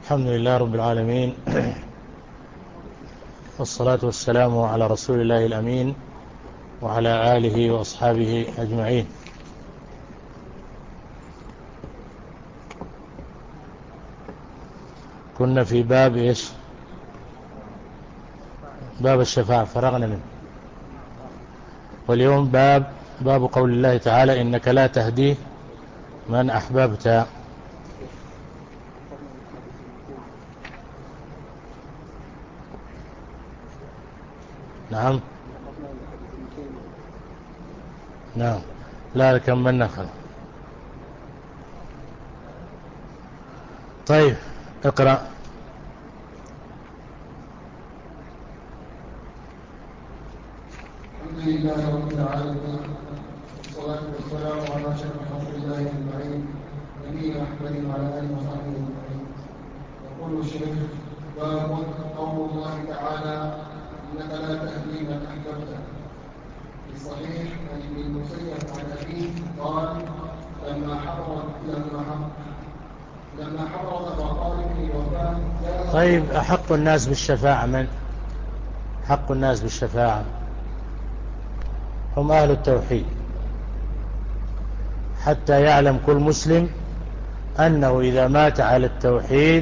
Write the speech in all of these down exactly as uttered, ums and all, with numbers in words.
الحمد لله رب العالمين، والصلاة والسلام على رسول الله الأمين وعلى آله وأصحابه أجمعين. كنا في باب إيش؟ باب الشفاعة، فرغنا منه. واليوم باب باب قول الله تعالى: إنك لا تهدي من أحببت. نعم نعم لا كملنا خل. طيب اقرأ. الحمد لله رب العالمين، والصلاة والسلام على أشرف خلق الله أجمعين، نبينا محمد وعلى آله وصحبه أجمعين. يقول الشيخ: باب قول الله تعالى: إنك لا تهدي من أحببت. في صحيح عن ابن المسيب عن أبيه قال: لما حضر لما حضر لما حضر أبا طالب الوفاة. طيب، أحق الناس بالشفاعة من؟ حق الناس بالشفاعة هم أهل التوحيد، حتى يعلم كل مسلم أنه إذا مات على التوحيد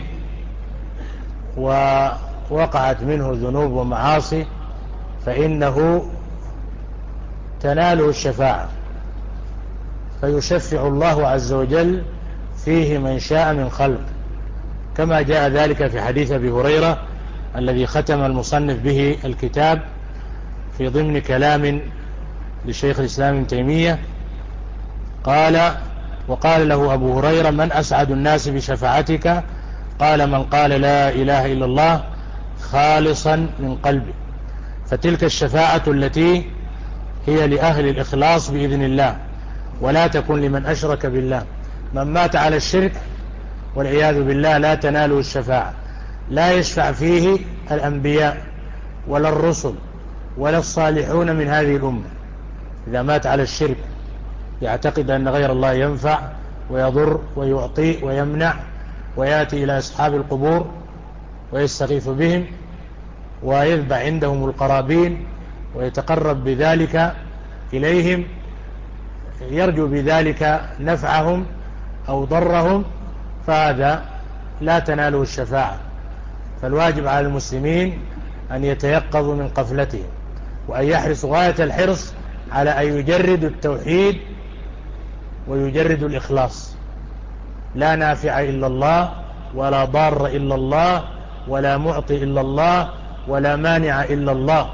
ووقعت منه ذنوب ومعاصي فإنه تناله الشفاعة، فيشفع الله عز وجل فيه من شاء من خلق، كما جاء ذلك في حديث أبي هريرة الذي ختم المصنف به الكتاب في ضمن كلام لشيخ الإسلام ابن تيمية. قال: وقال له أبو هريرة: من أسعد الناس بشفاعتك؟ قال: من قال لا إله إلا الله خالصا من قلبه. فتلك الشفاعة التي هي لأهل الإخلاص بإذن الله، ولا تكن لمن أشرك بالله. من مات على الشرك والعياذ بالله لا تناله الشفاعة، لا يشفع فيه الأنبياء ولا الرسل ولا الصالحون من هذه الأمة. إذا مات على الشرك يعتقد أن غير الله ينفع ويضر ويعطي ويمنع، ويأتي إلى أصحاب القبور ويستغيث بهم ويذبح عندهم القرابين ويتقرب بذلك إليهم، يرجو بذلك نفعهم أو ضرهم، فهذا لا تناله الشفاعة. فالواجب على المسلمين أن يتيقظوا من غفلتهم، وأن يحرصوا غاية الحرص على أن يجردوا التوحيد ويجردوا الإخلاص. لا نافع إلا الله، ولا ضار إلا الله، ولا معطي إلا الله، ولا مانع إلا الله.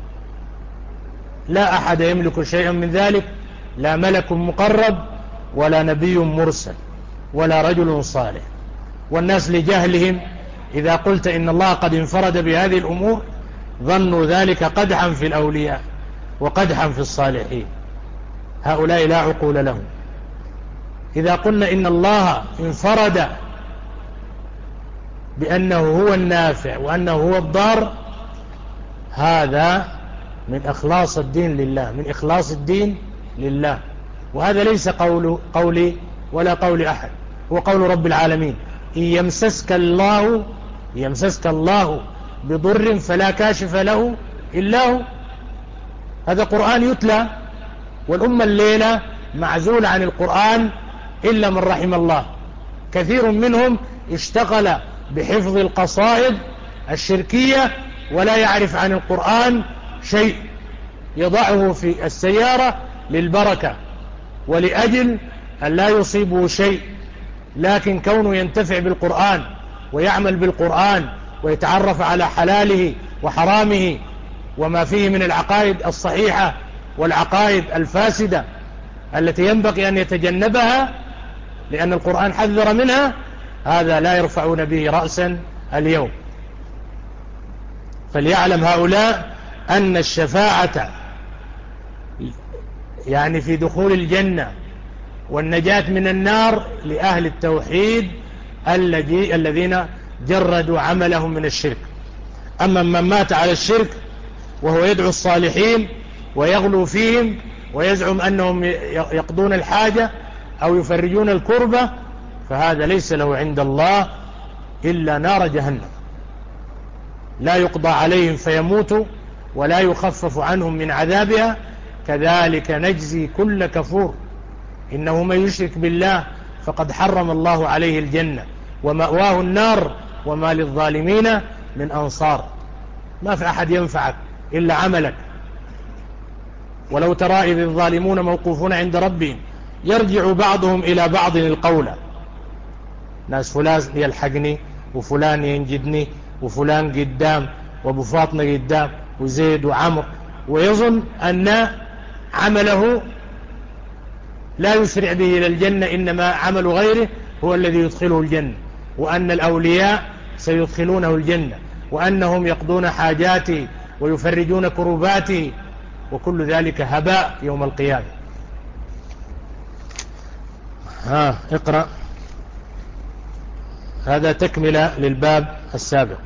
لا أحد يملك شيئا من ذلك، لا ملك مقرب ولا نبي مرسل ولا رجل صالح. والناس لجهلهم إذا قلت إن الله قد انفرد بهذه الأمور ظنوا ذلك قدحا في الأولياء وقدحا في الصالحين. هؤلاء لا عقول لهم. إذا قلنا إن الله انفرد بأنه هو النافع وأنه هو الضار، هذا من إخلاص الدين لله، من إخلاص الدين لله. وهذا ليس قول قولي ولا قول أحد، هو قول رب العالمين: إن يمسسك الله يمسسك الله بضر فلا كاشف له إلا هو. هذا قرآن يتلى، والأمة الليلة معزولة عن القرآن إلا من رحم الله. كثير منهم اشتغل بحفظ القصائد الشركية ولا يعرف عن القرآن شيء، يضعه في السيارة للبركة ولأجل أن لا يصيبه شيء، لكن كونه ينتفع بالقرآن ويعمل بالقرآن ويتعرف على حلاله وحرامه وما فيه من العقائد الصحيحة والعقائد الفاسدة التي ينبغي أن يتجنبها لأن القرآن حذر منها، هذا لا يرفعون به رأسا اليوم. فليعلم هؤلاء أن الشفاعة يعني في دخول الجنة والنجاة من النار لأهل التوحيد الذين جردوا عملهم من الشرك. أما من مات على الشرك وهو يدعو الصالحين ويغلو فيهم ويزعم أنهم يقضون الحاجة أو يفرجون الكربة، فهذا ليس له عند الله إلا نار جهنم، لا يقضى عليهم فيموتوا ولا يخفف عنهم من عذابها كذلك نجزي كل كفور إنه من يشرك بالله فقد حرم الله عليه الجنة ومأواه النار وما للظالمين من أنصار. ما في أحد ينفعك إلا عملك. ولو ترى إذ الظالمون موقوفون عند ربهم يرجع بعضهم إلى بعض القول، ناس فلان يلحقني وفلان ينجدني وفلان قدام وابو فاطمة قدام وزيد وعمر، ويظن أن عمله لا يسرع به إلى الجنة، إنما عمل غيره هو الذي يدخله الجنة، وأن الأولياء سيدخلونه الجنة، وأنهم يقضون حاجاته ويفرجون كروباته، وكل ذلك هباء يوم القيامة. ها اقرأ. هذا تكملة للباب السابق.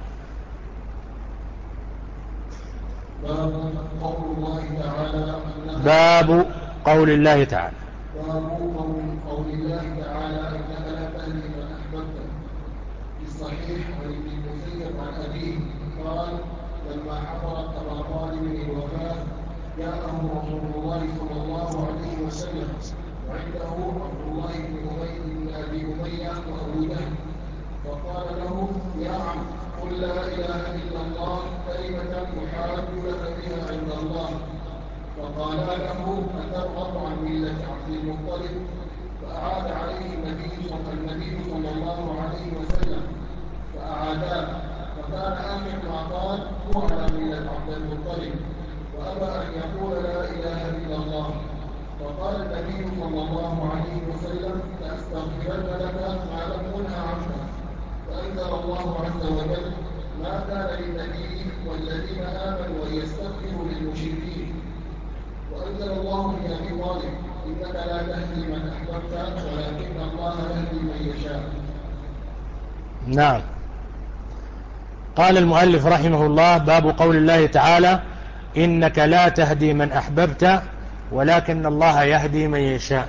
باب قول الله تعالى باب قول الله تعالى باب قول الله تعالى إنك لا تهدي من أحببت. في الصحيح عن ابن المسيب عن أبيه قال لما حضرت أبا طالب الوفاة جاءه رسول الله صلى الله عليه وسلم وعنده عبد الله بن أبي بن أبي أمية وأبو جهل، فقال له يا عم قل لا إله إلا الله كلمة أحاج لك بها عند الله. فقال له أترغب عن ملة عبد المطلب؟ فأعاد عليه النبي صلى الله عليه وسلم فأعاداه، فكان آخر ما قال هو على ملة عبد المطلب، وأبى أن يقول لا إله إلا الله. فقال النبي صلى الله عليه وسلم لأستغفرن لك ما لم أنه عنك. فأنزل الله عز وجل ما كان للنبي والذين آمنوا أن يستغفروا للمشركين. وأنزل الله في أبي طالب إنك لا تهدي من أحببت ولكن الله يهدي من يشاء. نعم. قال المؤلف رحمه الله باب قول الله تعالى إنك لا تهدي من أحببت ولكن الله يهدي من يشاء.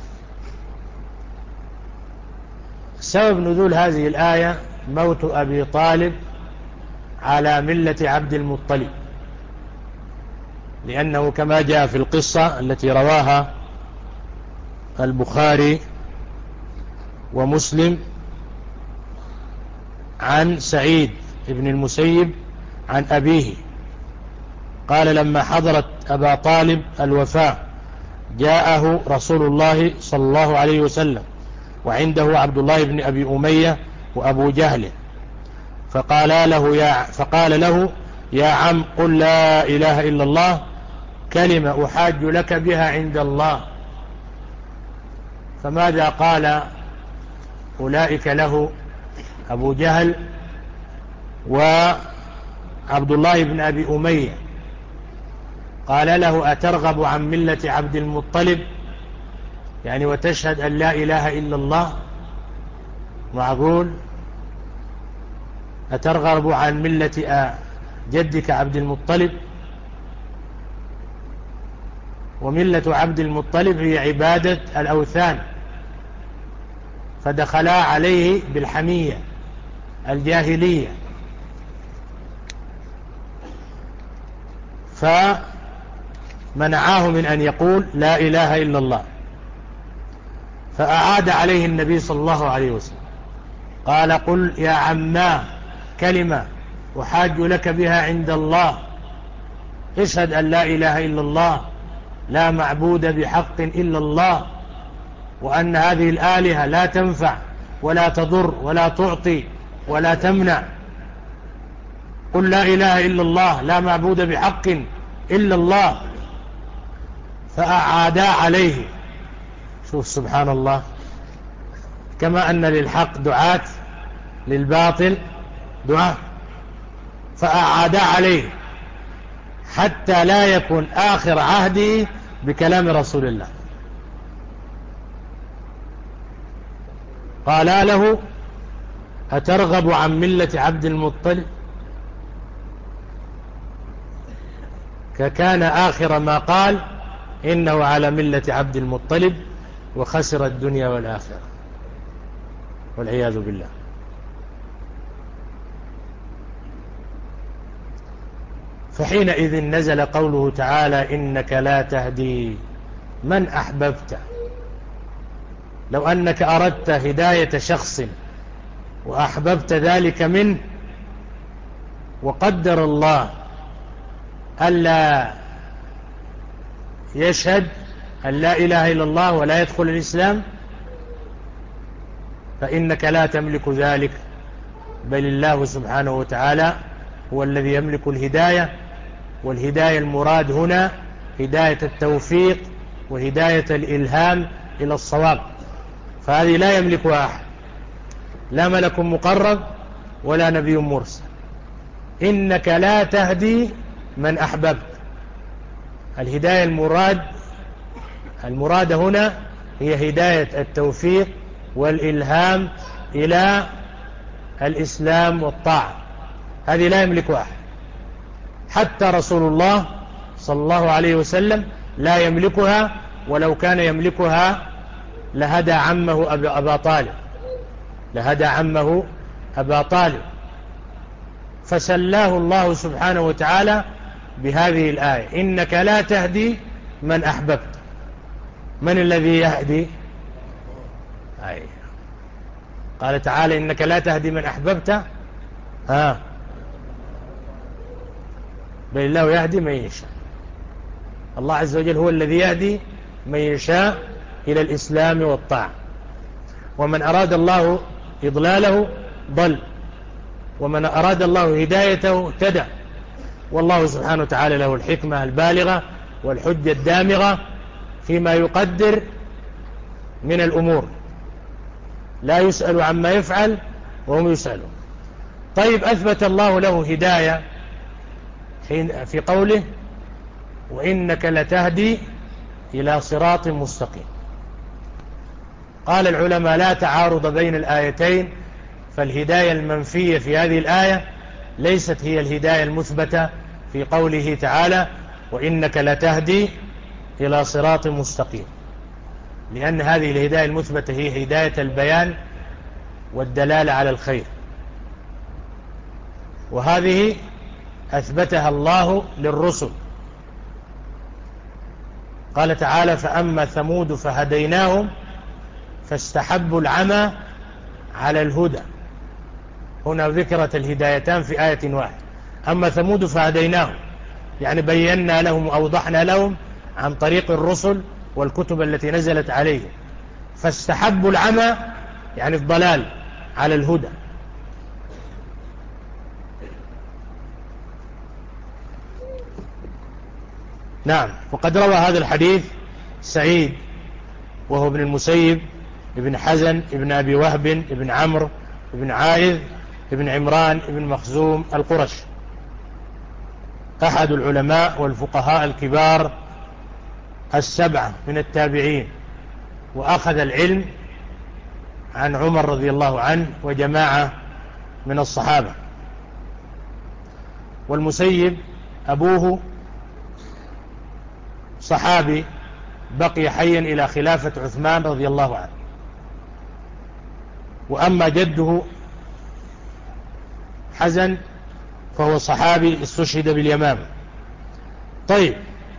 سبب نزول هذه الآية موت أبي طالب على ملة عبد المطلب، لأنه كما جاء في القصة التي رواها البخاري ومسلم عن سعيد بن المسيب عن أبيه قال لما حضرت أبا طالب الوفاة جاءه رسول الله صلى الله عليه وسلم وعنده عبد الله بن أبي أمية وأبو جهل، فقال له يا, فقال له يا عم قل لا إله إلا الله كلمة أحاج لك بها عند الله. فماذا قال أولئك له أبو جهل وعبد الله بن أبي أمية؟ قال له أترغب عن ملة عبد المطلب، يعني وتشهد أن لا إله إلا الله؟ معقول؟ أترغب عن ملة جدك عبد المطلب؟ وملة عبد المطلب هي عبادة الأوثان، فدخلا عليه بالحمية الجاهلية، فمنعاه من أن يقول لا إله إلا الله. فأعاد عليه النبي صلى الله عليه وسلم قال قل يا عما كلمة أحاج لك بها عند الله، اشهد أن لا إله إلا الله لا معبود بحق إلا الله، وأن هذه الآلهة لا تنفع ولا تضر ولا تعطي ولا تمنع. قل لا إله إلا الله لا معبود بحق إلا الله. فأعادا عليه. شوف سبحان الله، كما أن للحق دعاة للباطل دعاة. فأعادا عليه حتى لا يكون آخر عهده بكلام رسول الله. قال له أترغب عن ملة عبد المطلب؟ فكان آخر ما قال إنه على ملة عبد المطلب وخسر الدنيا والآخرة والعياذ بالله. فحينئذ نزل قوله تعالى إنك لا تهدي من أحببت. لو أنك أردت هداية شخص وأحببت ذلك منه، وقدر الله ألا يشهد أن لا إله إلا الله ولا يدخل الإسلام، فإنك لا تملك ذلك، بل الله سبحانه وتعالى هو الذي يملك الهداية. والهداية المراد هنا هداية التوفيق وهداية الإلهام إلى الصواب، فهذه لا يملكها أحد، لا ملك مقرب ولا نبي مرسل. إنك لا تهدي من أحببت. الهداية المراد المراد هنا هي هداية التوفيق والإلهام إلى الإسلام والطاعة، هذه لا يملكها أحد، حتى رسول الله صلى الله عليه وسلم لا يملكها، ولو كان يملكها لهدى عمه أبا طالب لهدى عمه أبا طالب فسلاه الله سبحانه وتعالى بهذه الآية: إنك لا تهدي من أحببت. من الذي يهدي؟ أي. قال تعالى: إنك لا تهدي من أحببت، ها بل الله يهدي من يشاء. الله عز وجل هو الذي يهدي من يشاء إلى الإسلام والطاعة، ومن أراد الله إضلاله ضل، ومن أراد الله هدايته اهتدى. والله سبحانه وتعالى له الحكمة البالغة والحجة الدامغة فيما يقدر من الأمور، لا يسأل عما يفعل وهم يسألون. طيب، أثبت الله له هداية في قوله: وإنك لتهدي إلى صراط مستقيم. قال العلماء: لا تعارض بين الآيتين، فالهداية المنفية في هذه الآية ليست هي الهداية المثبتة في قوله تعالى: وإنك لتهدي إلى صراط مستقيم، لأن هذه الهداية المثبتة هي هداية البيان والدلالة على الخير، وهذه أثبتها الله للرسل. قال تعالى: فأما ثمود فهديناهم فاستحبوا العمى على الهدى. هنا ذكرت الهدايتان في آية واحدة. أما ثمود فهديناهم يعني بينا لهم وأوضحنا لهم عن طريق الرسل والكتب التي نزلت عليهم. فاستحبوا العمى يعني الضلال على الهدى. نعم. وقد روى هذا الحديث سعيد وهو ابن المسيب ابن حزن ابن أبي وهب ابن عمرو ابن عائذ ابن عمران ابن مخزوم القرش، أحد العلماء والفقهاء الكبار السبعة من التابعين، وأخذ العلم عن عمر رضي الله عنه وجماعة من الصحابة. والمسيب أبوه صحابي بقي حيا إلى خلافة عثمان رضي الله عنه، وأما جده حزن فهو صحابي استشهد باليمامة. طيب،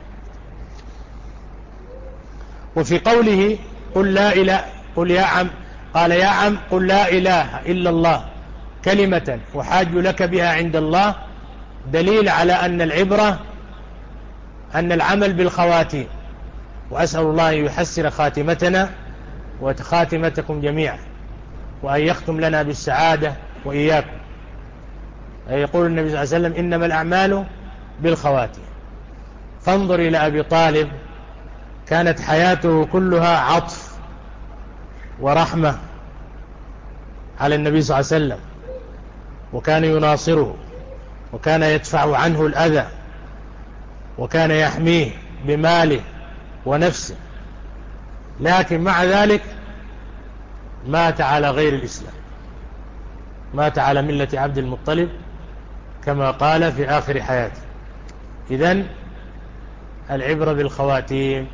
وفي قوله قل لا إله قل يا عم قال يا عم قل لا إله إلا الله كلمة أحاج لك بها عند الله، دليل على أن العبرة أن العمل بالخواتيم. وأسأل الله أن يحسن خاتمتنا وخاتمتكم جميعا، وأن يختم لنا بالسعادة وإياكم. يقول النبي صلى الله عليه وسلم: إنما الأعمال بالخواتيم. فانظر إلى أبي طالب، كانت حياته كلها عطف ورحمة على النبي صلى الله عليه وسلم، وكان يناصره، وكان يدفع عنه الأذى، وكان يحميه بماله ونفسه، لكن مع ذلك مات على غير الإسلام، مات على ملة عبد المطلب كما قال في آخر حياته. إذن العبرة بالخواتيم.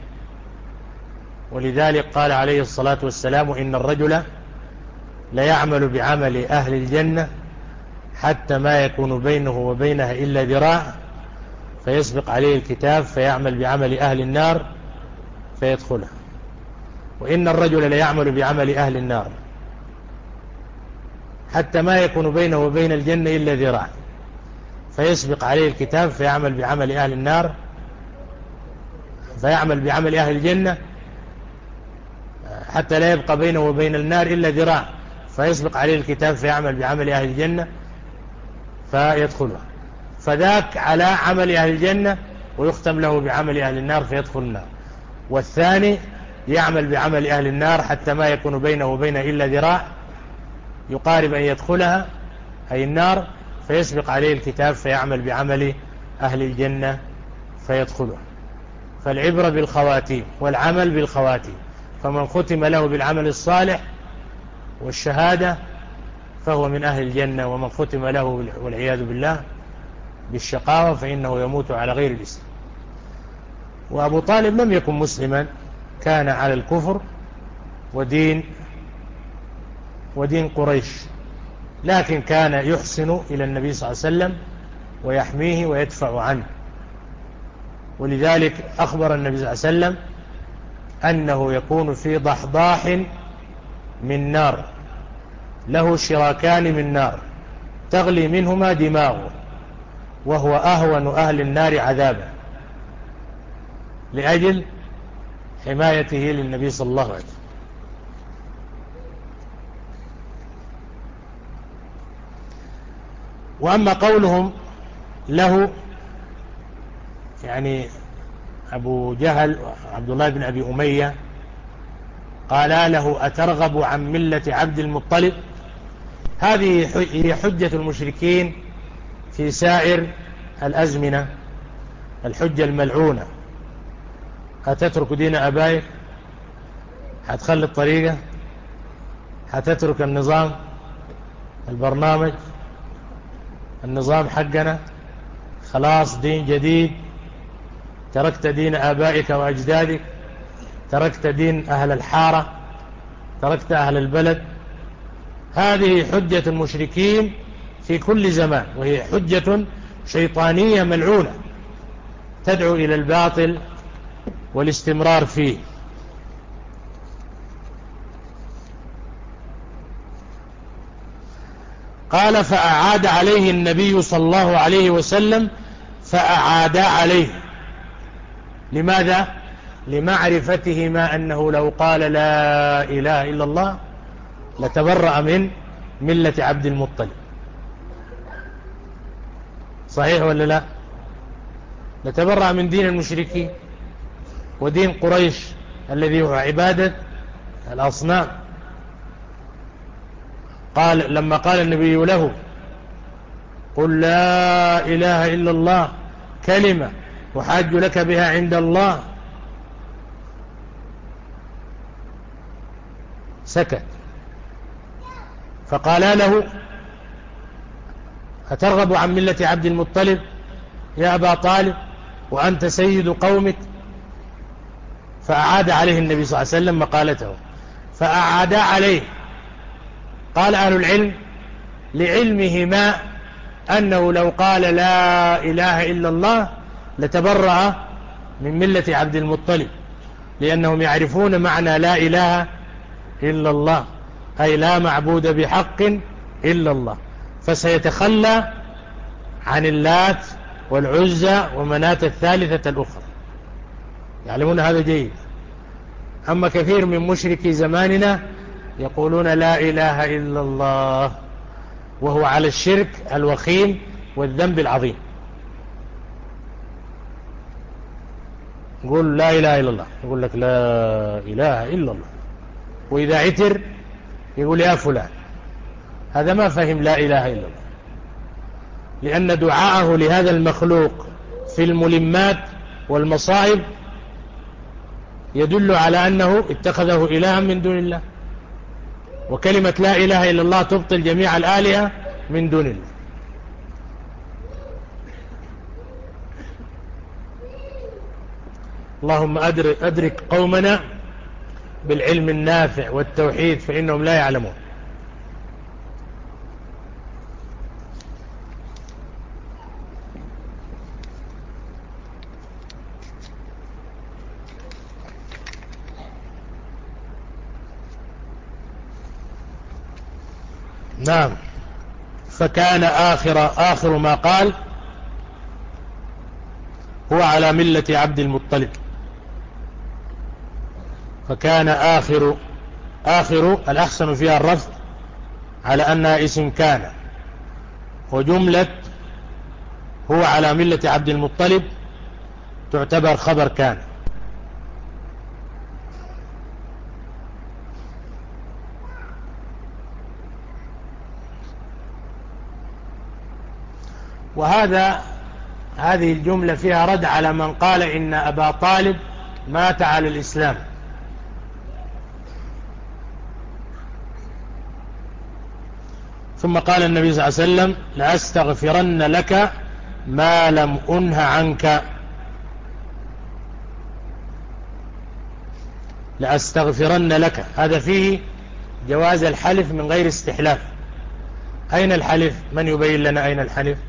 ولذلك قال عليه الصلاة والسلام: إن الرجل لا يعمل بعمل أهل الجنة حتى ما يكون بينه وبينها إلا ذراع، فيسبق عليه الكتاب فيعمل بعمل أهل النار فيدخلها. وإن الرجل ليعمل بعمل أهل النار حتى ما يكون بينه وبين الجنة إلا ذراع، فيسبق عليه الكتاب فيعمل بعمل أهل النار فيعمل بعمل أهل الجنة حتى لا يبقى بينه وبين النار إلا ذراع، فيسبق عليه الكتاب فيعمل بعمل أهل الجنة فيدخلها. فذاك على عمل أهل الجنة ويختم له بعمل أهل النار فيدخل النار. والثاني يعمل بعمل أهل النار حتى ما يكون بينه وبينه إلا ذراع يقارب أن يدخلها أي النار، فيسبق عليه الكتاب فيعمل بعمل أهل الجنة فيدخلها. فالعبرة بالخواتيم والعمل بالخواتيم، فمن ختم له بالعمل الصالح والشهادة فهو من أهل الجنة، ومن ختم له والعياذ بالله بالشقاوة فإنه يموت على غير الإسلام. وأبو طالب لم يكن مسلما، كان على الكفر ودين ودين قريش، لكن كان يحسن إلى النبي صلى الله عليه وسلم ويحميه ويدفع عنه. ولذلك أخبر النبي صلى الله عليه وسلم أنه يكون في ضحضاح من نار له شراكان من نار تغلي منهما دماغه، وهو أهون أهل النار عذابا، لأجل حمايته للنبي صلى الله عليه وسلم. وأما قولهم له يعني أبو جهل عبد الله بن أبي أمية قال له أترغب عن ملة عبد المطلب، هذه هي حجة المشركين في سائر الأزمنة، الحجة الملعونة. هتترك دين أبائك، هتخلي الطريقة، هتترك النظام البرنامج النظام حقنا، خلاص دين جديد، تركت دين آبائك وأجدادك، تركت دين أهل الحارة، تركت أهل البلد. هذه حجة المشركين في كل زمان، وهي حجة شيطانية ملعونة تدعو إلى الباطل والاستمرار فيه. قال فأعاد عليه النبي صلى الله عليه وسلم فأعاد عليه. لماذا؟ لمعرفتهما أنه لو قال لا إله إلا الله لتبرأ من ملة عبد المطلب. صحيح ولا لا؟ لتبرأ من دين المشركين ودين قريش الذي هو عبادة الأصنام. قال لما قال النبي له قل لا إله إلا الله كلمة وحاج لك بها عند الله، سكت. فقال له أترغب عن ملة عبد المطلب يا أبا طالب وأنت سيد قومك؟ فأعاد عليه النبي صلى الله عليه وسلم مقالته، فأعاد عليه. قال أهل العلم لعلمهما أنه لو قال لا إله إلا الله لتبرأ من ملة عبد المطلب، لأنهم يعرفون معنى لا إله إلا الله، أي لا معبود بحق إلا الله، فسيتخلى عن اللات والعزى ومناة الثالثة الأخرى، يعلمون هذا جيد. أما كثير من مشركي زماننا يقولون لا إله إلا الله وهو على الشرك الوخيم والذنب العظيم. يقول لا إله إلا الله، يقول لك لا إله إلا الله، وإذا عتر يقول يا فلان. هذا ما فهم لا إله إلا الله، لأن دعاءه لهذا المخلوق في الملمات والمصائب يدل على أنه اتخذه إلها من دون الله، وكلمة لا إله إلا الله تبطل جميع الآلهة من دون الله. اللهم أدرك قومنا بالعلم النافع والتوحيد فإنهم لا يعلمون. نعم. فكان آخر, آخر ما قال هو على ملة عبد المطلب. فكان آخر آخر الأحسن فيها الرفع على أنها اسم كان، وجملة هو على ملة عبد المطلب تعتبر خبر كان. وهذا هذه الجملة فيها رد على من قال إن أبا طالب مات على الإسلام. ثم قال النبي صلى الله عليه وسلم لأستغفرن لك ما لم أنه عنك. لأستغفرن لك، هذا فيه جواز الحلف من غير استحلاف. أين الحلف؟ من يبين لنا أين الحلف؟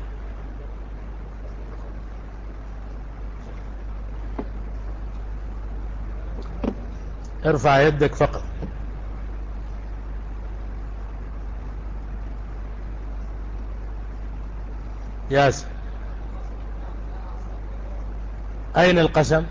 ارفع يدك فقط. ياسر، أين القسم؟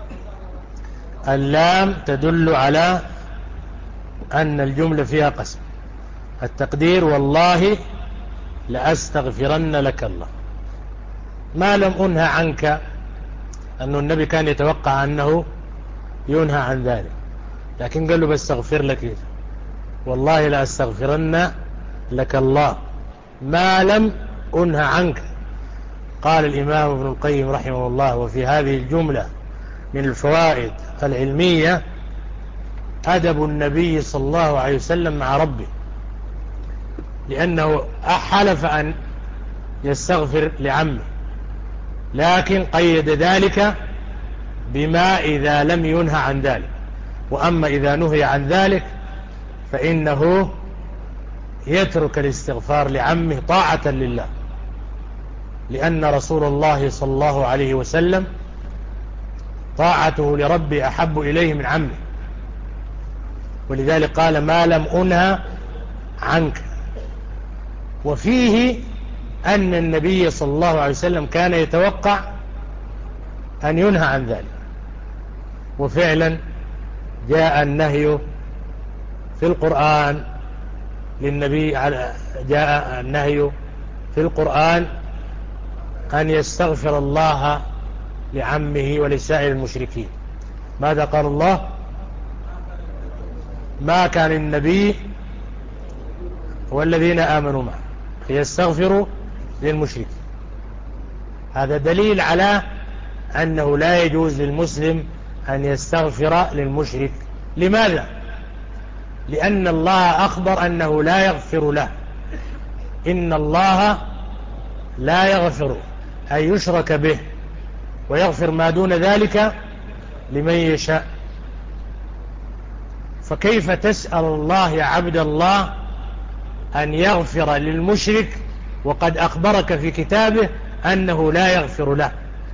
اللام تدل على أن الجملة فيها قسم. التقدير والله لأستغفرن لك الله. ما لم أنهى عنك، أن النبي كان يتوقع أنه ينهى عن ذلك، لكن قال له بستغفر لك، والله لأستغفرن لك الله ما لم أنهى عنك. قال الإمام ابن القيم رحمه الله: وفي هذه الجملة من الفوائد العلمية أدب النبي صلى الله عليه وسلم مع ربه، لأنه حلف أن يستغفر لعمه، لكن قيد ذلك بما إذا لم ينهى عن ذلك. وأما إذا نهي عن ذلك فإنه يترك الاستغفار لعمه طاعة لله، لأن رسول الله صلى الله عليه وسلم طاعته لربه أحب إليه من عمه، ولذلك قال ما لم أنهى عنك. وفيه أن النبي صلى الله عليه وسلم كان يتوقع أن ينهى عن ذلك، وفعلا جاء النهي في القرآن للنبي، جاء النهي في القرآن أن يستغفر الله لعمه ولسائر المشركين. ماذا قال الله؟ ما كان النبي والذين آمنوا معه يستغفروا للمشركين. هذا دليل على أنه لا يجوز للمسلم أن يستغفر للمشرك. لماذا؟ لأن الله أخبر أنه لا يغفر له. إن الله لا يغفر أن يشرك به ويغفر ما دون ذلك لمن يشاء. فكيف تسأل الله يا عبد الله أن يغفر للمشرك وقد أخبرك في كتابه أنه لا يغفر له؟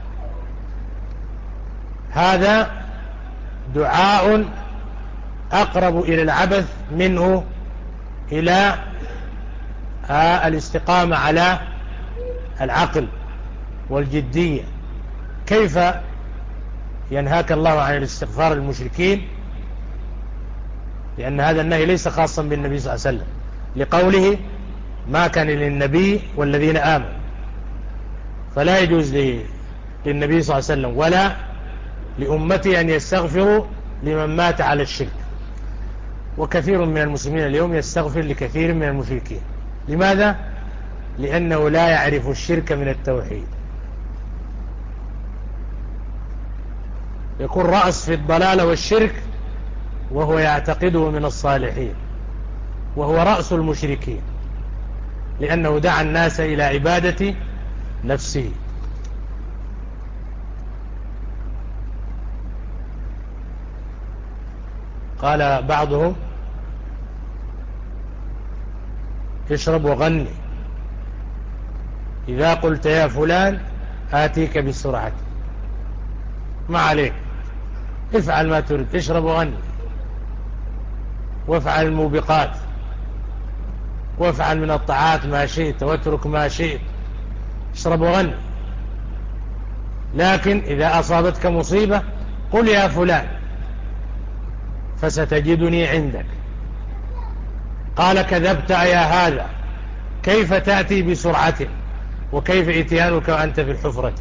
هذا دعاء أقرب إلى العبث منه إلى الاستقامة على العقل والجدية. كيف ينهاك الله عن الاستغفار للمشركين؟ لأن هذا النهي ليس خاصا بالنبي صلى الله عليه وسلم، لقوله ما كان للنبي والذين آمنوا، فلا يجوز للنبي صلى الله عليه وسلم ولا لأمته أن يستغفروا لمن مات على الشرك. وكثير من المسلمين اليوم يستغفر لكثير من المشركين. لماذا؟ لأنه لا يعرف الشرك من التوحيد. يكون رأس في الضلال والشرك وهو يعتقده من الصالحين، وهو رأس المشركين، لأنه دعا الناس إلى عبادة نفسه. قال بعضهم اشرب وغني، إذا قلت يا فلان آتيك بسرعة، ما عليك، افعل ما تريد، اشرب وغني وافعل الموبقات. وافعل من الطاعات ما شئت واترك ما شئت، اشرب وغني. لكن إذا أصابتك مصيبة قل يا فلان فستجدني عندك. قال كذبت يا هذا، كيف تأتي بسرعة وكيف اتيانك وأنت في الحفرة؟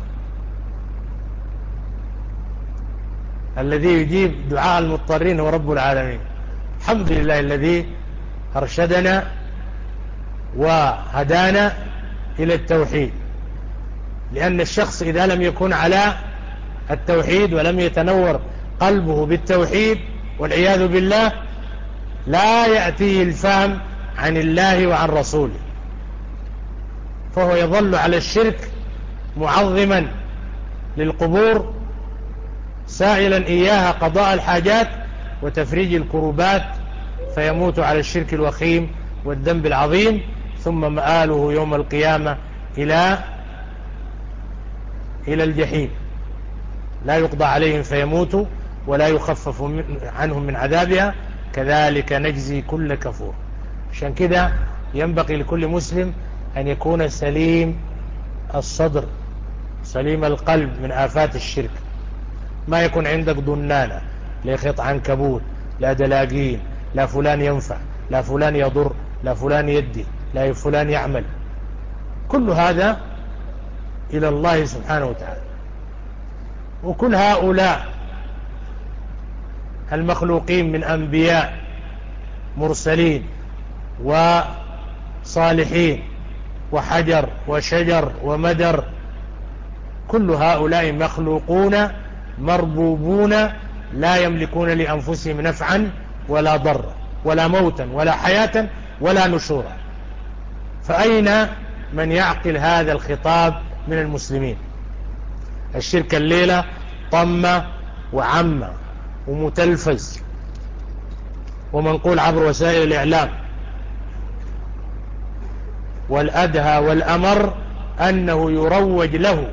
الذي يجيب دعاء المضطرين هو رب العالمين. الحمد لله الذي أرشدنا وهدانا إلى التوحيد، لأن الشخص إذا لم يكن على التوحيد ولم يتنور قلبه بالتوحيد والعياذ بالله لا يأتيه الفهم عن الله وعن رسوله، فهو يظل على الشرك معظما للقبور سائلا إياها قضاء الحاجات وتفريج الكروبات، فيموت على الشرك الوخيم والذنب العظيم، ثم مآله يوم القيامة إلى إلى الجحيم، لا يقضى عليهم فيموتوا ولا يخفف من عنهم من عذابها، كذلك نجزي كل كفور. عشان كده ينبغي لكل مسلم أن يكون سليم الصدر سليم القلب من آفات الشرك، ما يكون عندك ضنانة، لا خيط عنكبوت، لا دلاقين، لا فلان ينفع، لا فلان يضر، لا فلان يدي، لا فلان يعمل، كل هذا إلى الله سبحانه وتعالى. وكل هؤلاء المخلوقين من أنبياء مرسلين وصالحين وحجر وشجر ومدر، كل هؤلاء مخلوقون مربوبون لا يملكون لأنفسهم نفعا ولا ضر ولا موتا ولا حياة ولا نشورا. فأين من يعقل هذا الخطاب من المسلمين؟ الشرك الليلة طم وعم ومتلفز ومنقول عبر وسائل الإعلام، والأدهى والأمر أنه يروج له،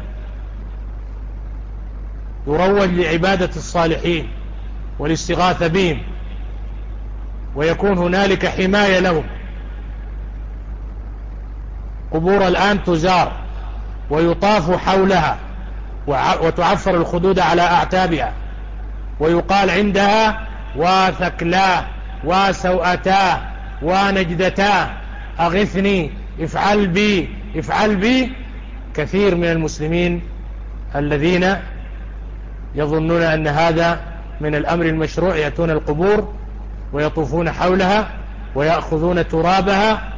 يروج لعبادة الصالحين والاستغاثة بهم، ويكون هنالك حماية لهم. قبور الآن تزار ويطاف حولها وتعفر الخدود على أعتابها، ويقال عندها وثكلاه وسوأتاه ونجدتاه، أغثني، افعل بي افعل بي. كثير من المسلمين الذين يظنون أن هذا من الأمر المشروع يأتون القبور ويطوفون حولها ويأخذون ترابها،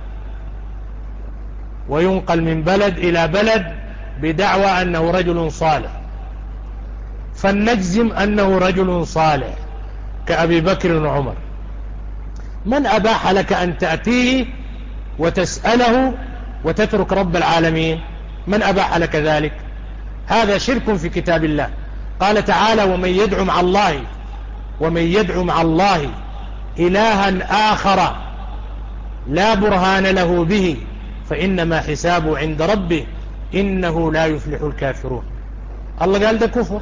وينقل من بلد إلى بلد بدعوى أنه رجل صالح، فلنجزم أنه رجل صالح كأبي بكر وعمر. من أباح لك أن تأتيه وتسأله وتترك رب العالمين؟ من أباح لك ذلك؟ هذا شرك في كتاب الله. قال تعالى ومن يدعو مع الله ومن يدعو مع الله إلها آخر لا برهان له به فإنما حسابه عند ربه إنه لا يفلح الكافرون. الله قال ده كفر.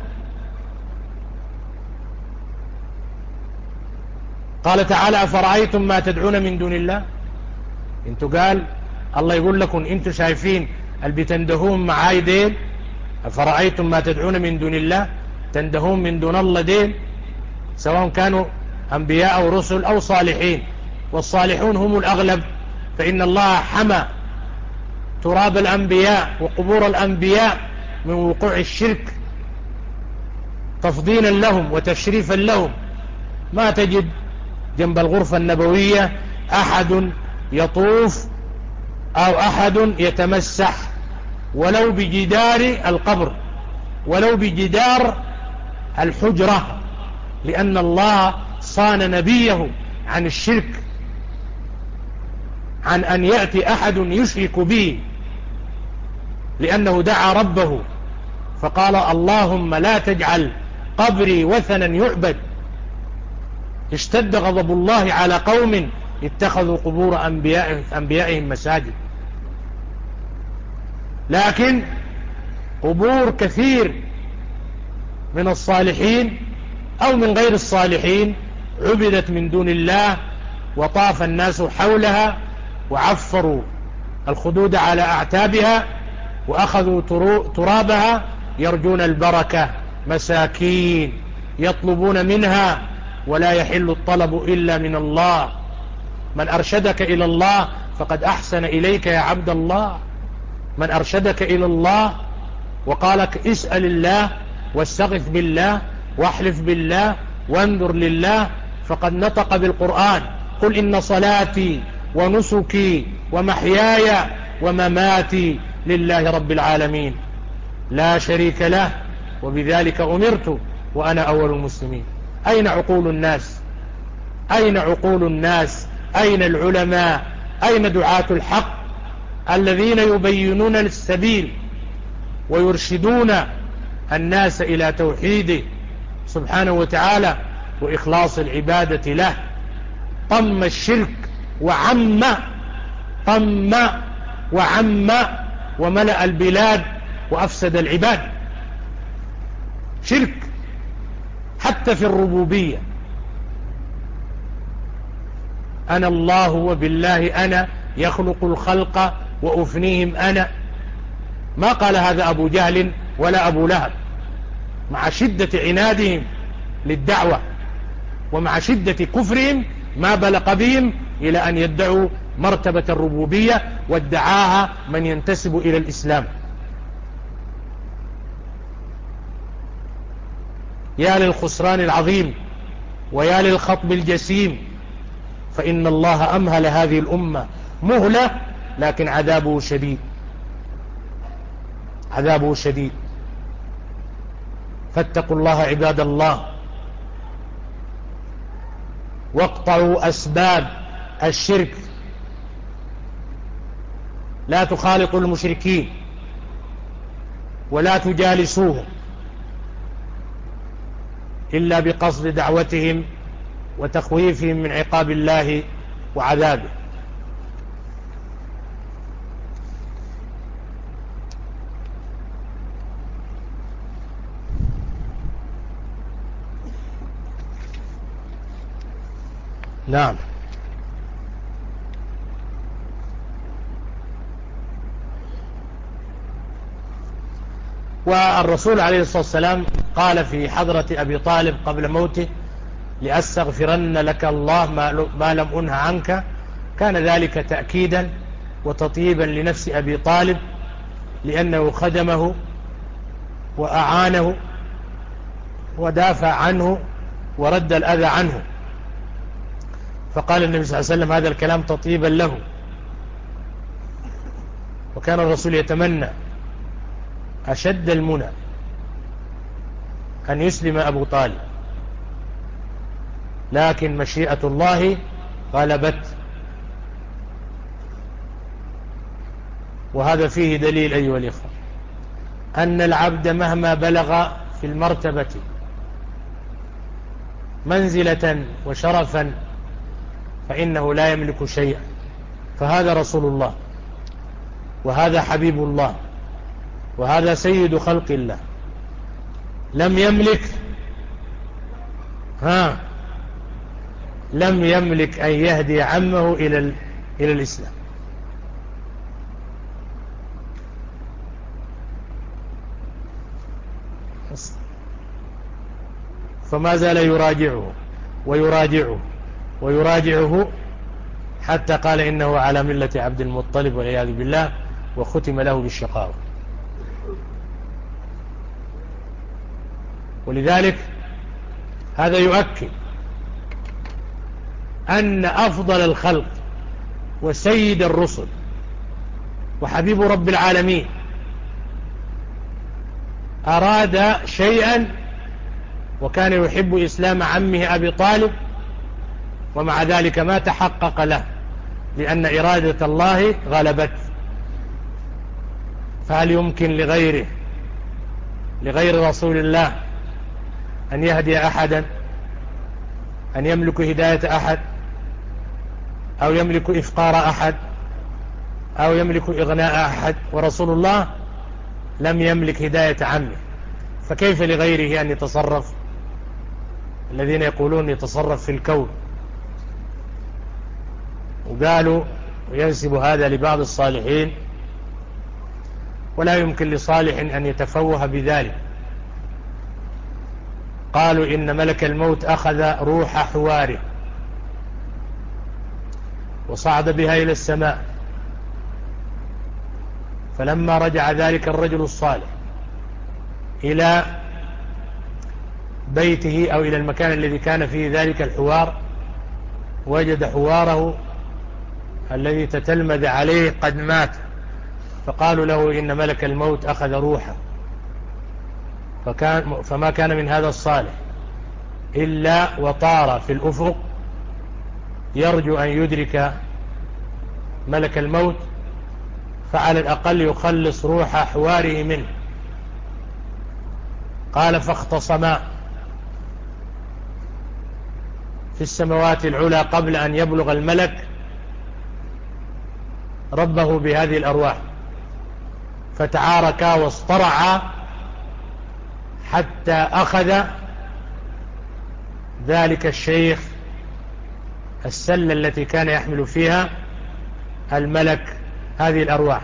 قال تعالى أفرأيتم ما تدعون من دون الله. انتوا قال الله يقول لكم انتوا شايفين اللي بتندهون معاي دين؟ أفرأيتم ما تدعون من دون الله، تندهون من دون الله دين، سواء كانوا أنبياء أو رسل أو صالحين، والصالحون هم الأغلب، فإن الله حمى تراب الأنبياء وقبور الأنبياء من وقوع الشرك تفضيلا لهم وتشريفا لهم. ما تجد جنب الغرفة النبوية أحد يطوف أو أحد يتمسح ولو بجدار القبر ولو بجدار الحجرة، لأن الله صان نبيه عن الشرك، عن أن يأتي أحد يشرك به، لأنه دعا ربه فقال اللهم لا تجعل قبري وثنا يعبد. اشتد غضب الله على قوم اتخذوا قبور أنبيائهم, أنبيائهم مساجد. لكن قبور كثير من الصالحين أو من غير الصالحين عبدت من دون الله، وطاف الناس حولها وعفروا الخدود على أعتابها وأخذوا ترابها يرجون البركة، مساكين يطلبون منها ولا يحل الطلب إلا من الله. من أرشدك إلى الله فقد أحسن إليك يا عبد الله. من أرشدك إلى الله وقالك اسأل الله واستغث بالله واحلف بالله وانذر لله فقد نطق بالقرآن: قل إن صلاتي ونسكي ومحياي ومماتي لله رب العالمين لا شريك له وبذلك أمرت وأنا أول المسلمين. أين عقول الناس؟ أين عقول الناس؟ أين العلماء؟ أين دعاة الحق الذين يبينون السبيل ويرشدون الناس إلى توحيده سبحانه وتعالى وإخلاص العبادة له؟ طم الشرك وعم طم وعم وملأ البلاد وأفسد العباد. شرك حتى في الربوبية. أنا الله وبالله أنا يخلق الخلق وأفنيهم أنا. ما قال هذا أبو جهل ولا أبو لهب، مع شدة عنادهم للدعوة ومع شدة كفرهم ما بلغ بهم إلى أن يدعوا مرتبة الربوبية وادعاها من ينتسب إلى الإسلام. يا للخسران العظيم ويا للخطب الجسيم، فإن الله أمهل هذه الأمة مهلة لكن عذابه شديد، عذابه شديد. فاتقوا الله عباد الله واقطعوا أسباب الشرك. لا تخالطوا المشركين ولا تجالسوهم إلا بقصد دعوتهم وتخويفهم من عقاب الله وعذابه. نعم. والرسول عليه الصلاة والسلام قال في حضرة أبي طالب قبل موته: لأستغفرن لك الله ما لم أنه عنك. كان ذلك تأكيدا وتطيبا لنفس أبي طالب لأنه خدمه وأعانه ودافع عنه ورد الأذى عنه. فقال النبي صلى الله عليه وسلم هذا الكلام تطيبا له. وكان الرسول يتمنى أشد المنى أن يسلم أبو طالب، لكن مشيئة الله غلبت. وهذا فيه دليل أيها الإخوة أن العبد مهما بلغ في المرتبة منزلة وشرفا فإنه لا يملك شيئا. فهذا رسول الله وهذا حبيب الله وهذا سيد خلق الله لم يملك ها لم يملك أن يهدي عمه إلى إلى الإسلام. فما زال يراجعه ويراجعه ويراجعه حتى قال إنه على ملة عبد المطلب والعياذ بالله، وختم له بالشقاوة. ولذلك هذا يؤكد أن أفضل الخلق وسيد الرسل وحبيب رب العالمين أراد شيئا وكان يحب إسلام عمه أبي طالب، ومع ذلك ما تحقق له لأن إرادة الله غلبت. فهل يمكن لغيره لغير رسول الله أن يهدي أحدا، أن يملك هداية أحد، أو يملك إفقار أحد، أو يملك إغناء أحد؟ ورسول الله لم يملك هداية عمه، فكيف لغيره أن يتصرف؟ الذين يقولون يتصرف في الكون، وقالوا وينسب هذا لبعض الصالحين، ولا يمكن لصالح أن يتفوه بذلك. قالوا إن ملك الموت أخذ روح حواره وصعد بها إلى السماء، فلما رجع ذلك الرجل الصالح إلى بيته أو إلى المكان الذي كان فيه ذلك الحوار، وجد حواره الذي تتلمذ عليه قد مات، فقالوا له إن ملك الموت أخذ روحه. فكان فما كان من هذا الصالح إلا وطار في الأفق يرجو أن يدرك ملك الموت، فعلى الأقل يخلص روح حواره منه. قال فاختصما في السماوات العلى قبل أن يبلغ الملك ربه بهذه الأرواح، فتعاركا واصطرعا حتى أخذ ذلك الشيخ السلة التي كان يحمل فيها الملك هذه الأرواح،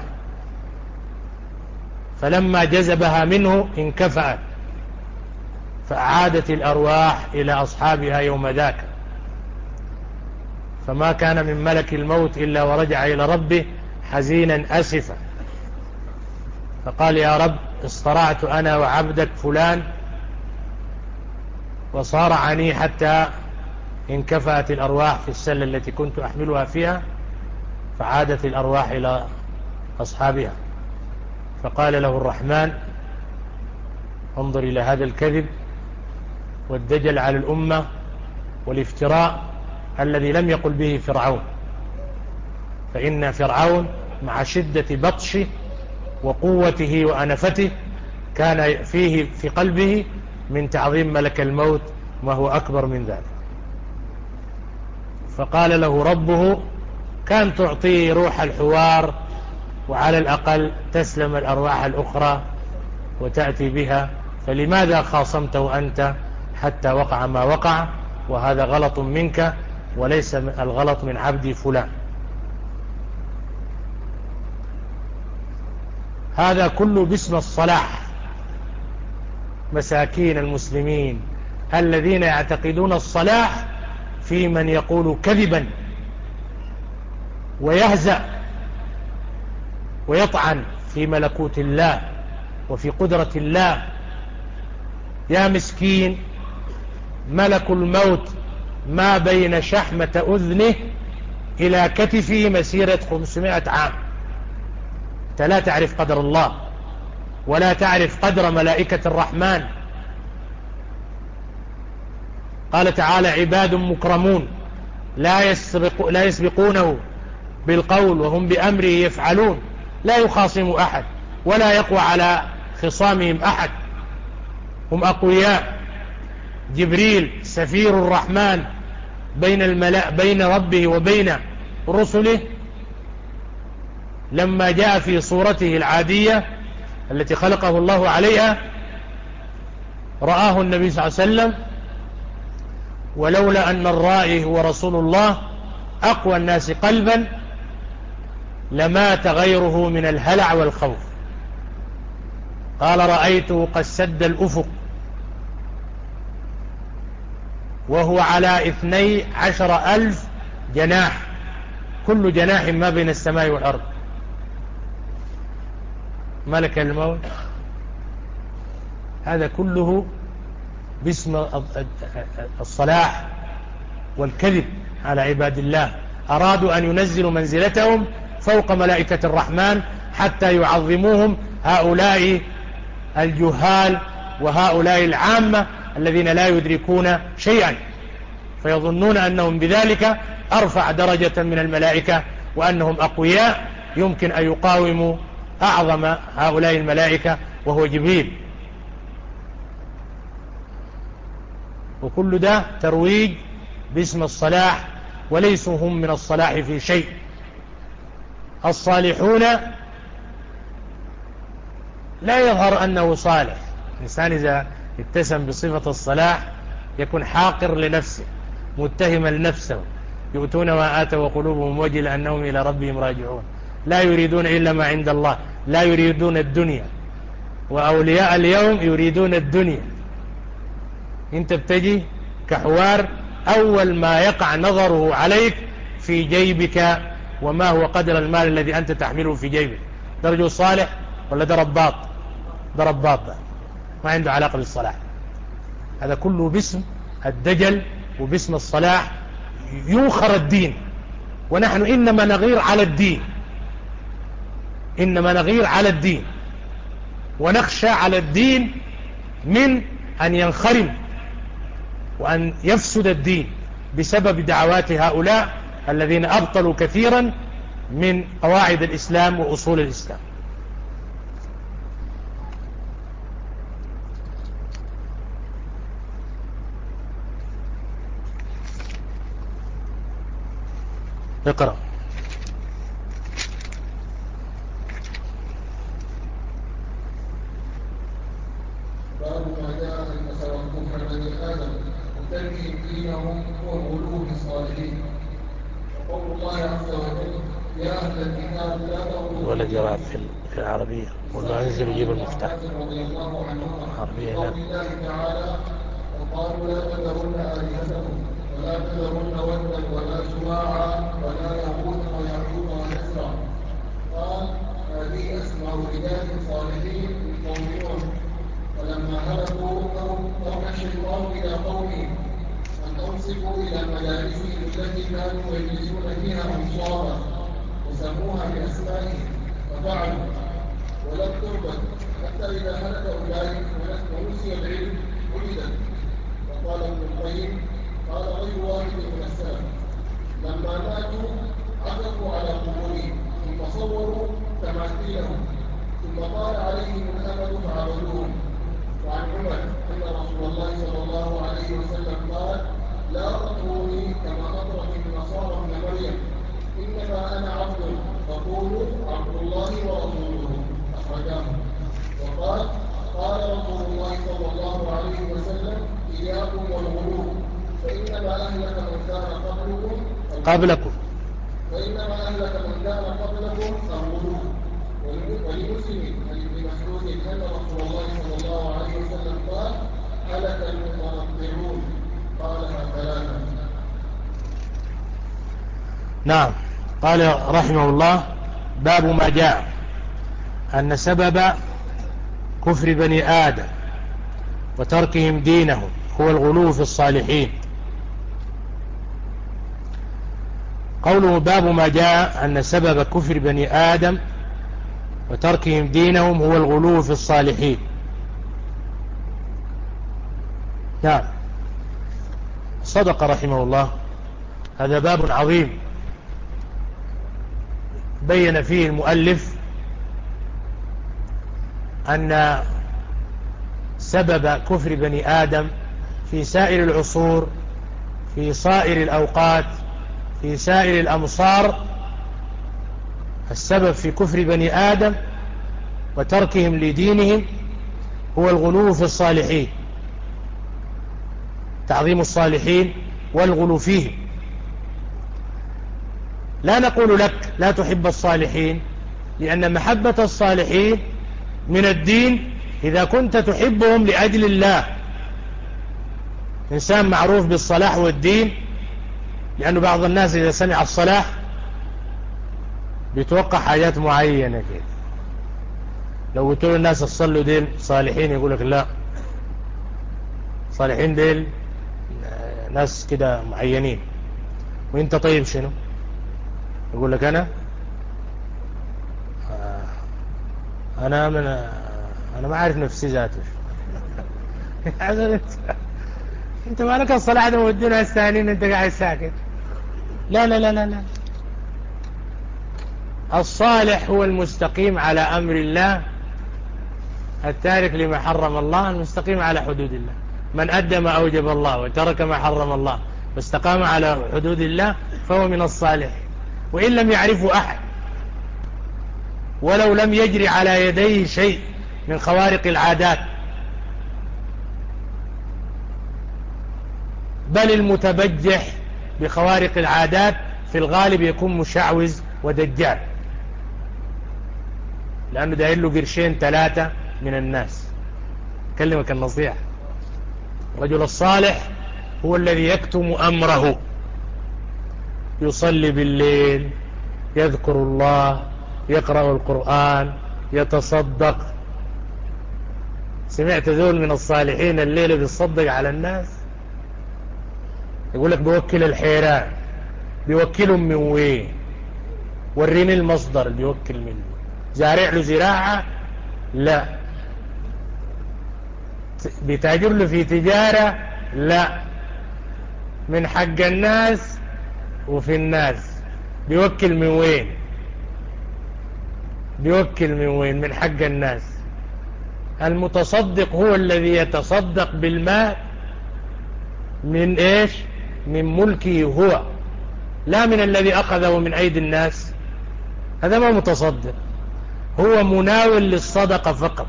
فلما جذبها منه انكفأت، فأعادت الأرواح إلى أصحابها يوم ذاك. فما كان من ملك الموت إلا ورجع إلى ربه حزينا أسفا، فقال يا رب اصطرعت أنا وعبدك فلان وصارعني حتى انكفأت الأرواح في السلة التي كنت أحملها فيها، فعادت الأرواح إلى أصحابها. فقال له الرحمن انظر إلى هذا الكذب والدجل على الأمة والافتراء الذي لم يقل به فرعون، فإن فرعون مع شدة بطشه وقوته وأنفته كان فيه في قلبه من تعظيم ملك الموت ما هو أكبر من ذلك. فقال له ربه كان تعطيه روح الحوار وعلى الأقل تسلم الأرواح الأخرى وتأتي بها، فلماذا خاصمته أنت حتى وقع ما وقع؟ وهذا غلط منك وليس الغلط من عبدي فلان. هذا كله باسم الصلاح. مساكين المسلمين الذين يعتقدون الصلاح في من يقول كذبا ويهزأ ويطعن في ملكوت الله وفي قدرة الله. يا مسكين، ملك الموت ما بين شحمة أذنه إلى كتفه مسيرة خمسمائة عام. أنت لا تعرف قدر الله ولا تعرف قدر ملائكة الرحمن. قال تعالى عباد مكرمون لا, يسبق لا يسبقونه بالقول وهم بأمره يفعلون، لا يخاصم أحد ولا يقوى على خصامهم أحد، هم أقوياء. جبريل سفير الرحمن بين الملأ بين ربه وبين رسله، لما جاء في صورته العادية التي خلقه الله عليها رآه النبي صلى الله عليه وسلم، ولولا أن الرائي هو رسول الله أقوى الناس قلبا لمات غيره من الهلع والخوف. قال رأيته قد سد الأفق وهو على اثني عشر ألف جناح، كل جناح ما بين السماء والأرض. ملك الموت هذا كله باسم الصلاح والكذب على عباد الله. أرادوا أن ينزلوا منزلتهم فوق ملائكة الرحمن حتى يعظموهم هؤلاء الجهال وهؤلاء العامة الذين لا يدركون شيئا، فيظنون أنهم بذلك أرفع درجة من الملائكة وأنهم أقوياء يمكن أن يقاوموا أعظم هؤلاء الملائكة وهو جبريل. وكل ده ترويج باسم الصلاح، وليسوا هم من الصلاح في شيء. الصالحون لا يظهر أنه صالح. الإنسان إذا اتسم بصفة الصلاح يكون حاقر لنفسه متهما لنفسه، يؤتون ما آتوا وقلوبهم وجلة أنهم إلى ربهم راجعون لا يريدون إلا ما عند الله لا يريدون الدنيا وأولياء اليوم يريدون الدنيا. انت بتجي كحوار أول ما يقع نظره عليك في جيبك وما هو قدر المال الذي أنت تحمله في جيبك، ده رجل صالح ولا ده رباط؟ ده رباط، ده ما عنده علاقة بالصلاح. هذا كله باسم الدجل وباسم الصلاح يوخر الدين، ونحن إنما نغير على الدين، إنما نغير على الدين ونخشى على الدين من أن ينخرم وأن يفسد الدين بسبب دعوات هؤلاء الذين أبطلوا كثيرا من قواعد الإسلام وأصول الإسلام. اقرأ. باب ما جاء ان سبب كفر بني ادم وتركهم دينهم والغلو في الصالحين. وقول الله عز وجل يا اهل الكتاب لا تغلوا ولا جرى في العربية ولا أنزل يجيب المفتاح رضي الله عنهما عربية قول هناك. الله تعالى وقالوا لا تذرن آلهتكم ولا تذرن ودا ولا سواعا ولا يغوث ويعوق ونسرا. قال هذه اسماء رجال صالحين من قوم نوح فلما هلكوا اوحى الشيطان الى قومهم ان انصبوا الى مجالسهم التي كانوا يجلسون فيها انصابا وسموها باسمائهم ففعلوا ولم تربت حتى اذا هلك اولئك ونسي العلم ولدت. وقال ابن القيم قال غير واحد من السلف لما ماتوا عكفوا على قبورهم ثم صوروا تماثيلهم ثم طال عليهم الامد فعبدوهم. وعن عمر ان رسول الله صلى الله عليه وسلم قال لا تطروني كما اطرت النصارى ابن مريم انما انا عبد فقولوا عبد الله ورسوله اخرجاه. وقال قال رسول الله صلى الله عليه وسلم اياكم والغلو فانما اهلك من كان قبلكم قبلكم فانما اهلك من كان قبلكم الغلو. ولمسلم عن ابن مسعود ان رسول الله صلى الله عليه وسلم قال هلك المتنطعون قالها ثلاثا. نعم. قال رحمه الله باب ما جاء أن سبب كفر بني آدم وتركهم دينهم هو الغلو في الصالحين. قوله باب ما جاء أن سبب كفر بني آدم وتركهم دينهم هو الغلو في الصالحين. نعم صدق رحمه الله. هذا باب عظيم بين فيه المؤلف أن سبب كفر بني آدم في سائر العصور في سائر الأوقات في سائر الأمصار، السبب في كفر بني آدم وتركهم لدينهم هو الغلو في الصالحين، تعظيم الصالحين والغلو فيهم. لا نقول لك لا تحب الصالحين، لأن محبة الصالحين من الدين إذا كنت تحبهم لأجل الله. إنسان معروف بالصلاح والدين، لأنه بعض الناس إذا سمع الصلاح بيتوقع حاجات معينة كده. لو قلت له الناس الصلوا ديل صالحين يقول لك لا، صالحين ديل ناس كده معينين. وانت طيب شنو؟ يقول لك انا آه انا من آه انا ما عارف نفسي ذاته. انت مالك الصلاح ده ودينا الثانيين انت قاعد ساكت؟ لا لا لا لا لا. الصالح هو المستقيم على امر الله، التارك لما حرم الله، المستقيم على حدود الله. من أدى ما أوجب الله وترك ما حرم الله واستقام على حدود الله فهو من الصالح، وإن لم يعرفه أحد ولو لم يجري على يديه شيء من خوارق العادات. بل المتبجح بخوارق العادات في الغالب يكون مشعوذ ودجال، لأنه داير له قرشين ثلاثة من الناس. كلمك النصيحة، الرجل الصالح هو الذي يكتم أمره، يصلي بالليل، يذكر الله، يقرأ القرآن، يتصدق. سمعت ذول من الصالحين الليلة بيصدق على الناس؟ يقول لك بيوكل الحيران. بيوكلهم من وين؟ وريني المصدر اللي بيوكل منه. زارع له زراعة؟ لا. بيتاجر له في تجارة؟ لا. من حق الناس وفي الناس. بيوكل من وين؟ بيوكل من وين؟ من حق الناس. المتصدق هو الذي يتصدق بالمال من ايش؟ من ملكه هو، لا من الذي أخذه من أيدي الناس. هذا ما متصدق، هو مناول للصدقة فقط.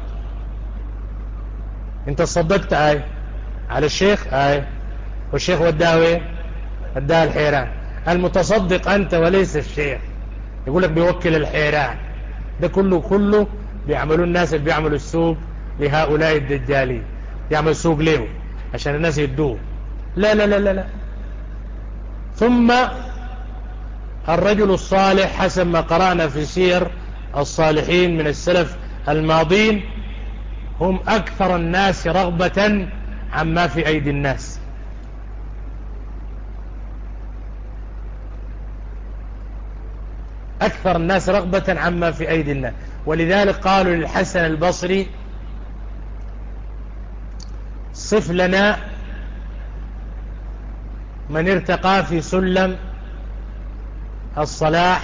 انت صدقت آي على الشيخ آي، والشيخ وداه وداه الحيران. المتصدق أنت وليس الشيخ. يقول لك بيوكل الحيران. ده كله كله بيعملوا الناس اللي بيعملوا السوق لهؤلاء الدجالين، يعمل سوق له عشان الناس يدوه. لا لا لا لا لا. ثم الرجل الصالح حسب ما قرأنا في سير الصالحين من السلف الماضين هم أكثر الناس رغبة عما في أيدي الناس. أكثر الناس رغبة عما في أيدي الناس. ولذلك قالوا للحسن البصري صف لنا من ارتقى في سلم الصلاح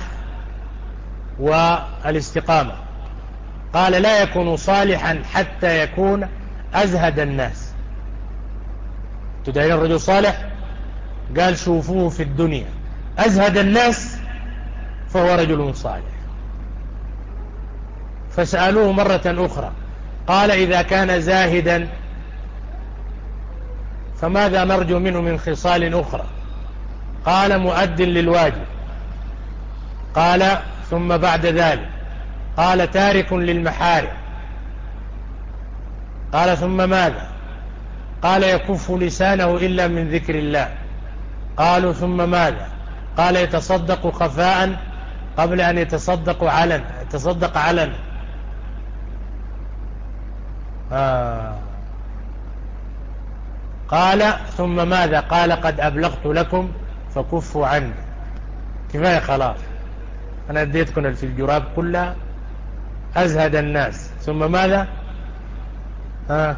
والاستقامة. قال لا يكون صالحا حتى يكون أزهد الناس. تدعين الرجل صالح؟ قال شوفوه في الدنيا أزهد الناس فهو رجل صالح. فسألوه مرة أخرى قال إذا كان زاهدا فماذا نرجو منه من خصال أخرى؟ قال مؤد للواجب. قال ثم بعد ذلك؟ قال تارك للمحارم. قال ثم ماذا؟ قال يكف لسانه إلا من ذكر الله. قالوا ثم ماذا؟ قال يتصدق خفاء قبل أن يتصدق علن يتصدق علن. آه. قال ثم ماذا؟ قال قد أبلغت لكم فكفوا عني. كفاية خلاص، أنا اديتكم في الجراب كلها. أزهد الناس ثم ماذا؟ آه.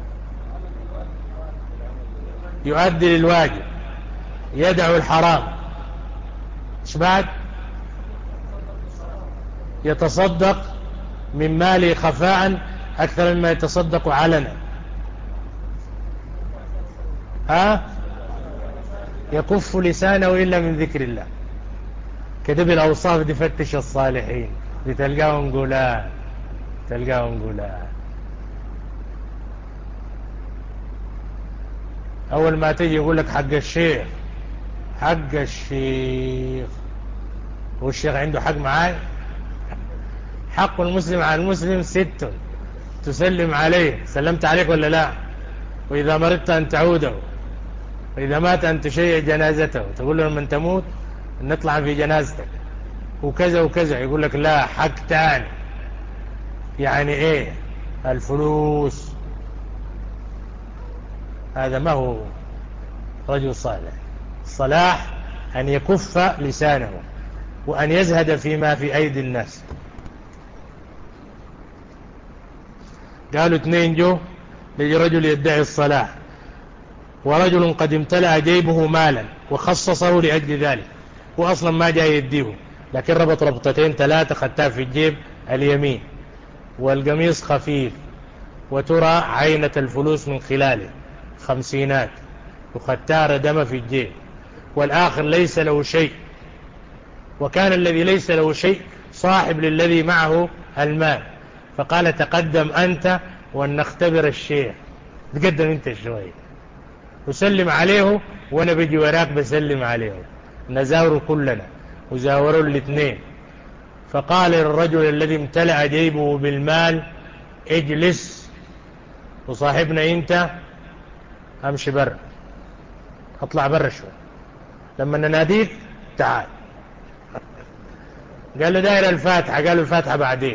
يؤدي للواجب، يدعو الحرام. ايش بعد؟ يتصدق من ماله خفاء أكثر مما يتصدق علنا. ها؟ يكف لسانه إلا من ذكر الله. كده بالأوصاف دي فتش الصالحين بتلقاهم قولان، تلقاهم قولان. أول ما تيجي يقول لك حق الشيخ، حق الشيخ. والشيخ عنده حق معاي؟ حق المسلم على المسلم ست: تسلم عليه، سلمت عليك ولا لا؟ وإذا مرضت أن تعوده، وإذا مات أن تشيع جنازته، تقول له من تموت نطلع في جنازتك، وكذا وكذا. يقول لك لا، حق تاني. يعني ايه؟ الفلوس. هذا ما هو رجل صالح. الصلاح أن يكف لسانه وأن يزهد فيما في أيدي الناس. قالوا اثنين جو لرجل يدعي الصلاح، ورجل قد امتلأ جيبه مالا وخصصه لأجل ذلك، وأصلا ما جاي يديه، لكن ربط ربطتين ثلاثة خدتها في الجيب اليمين، والقميص خفيف، وترى عينة الفلوس من خلاله خمسينات، وخدتها ردم في الجيب. والآخر ليس له شيء، وكان الذي ليس له شيء صاحب للذي معه المال، فقال تقدم أنت وأن نختبر الشيخ. تقدم أنت شوي وسلم عليه وانا بيجي وراك بسلم عليهم، نزاوروا كلنا وزاوروا الاثنين. فقال للرجل الذي امتلأ جيبه بالمال اجلس، وصاحبنا انت امشي برا، اطلع برا شوي، لما نناديك تعال. قال له داير الفاتحة، قال له الفاتحة بعدين،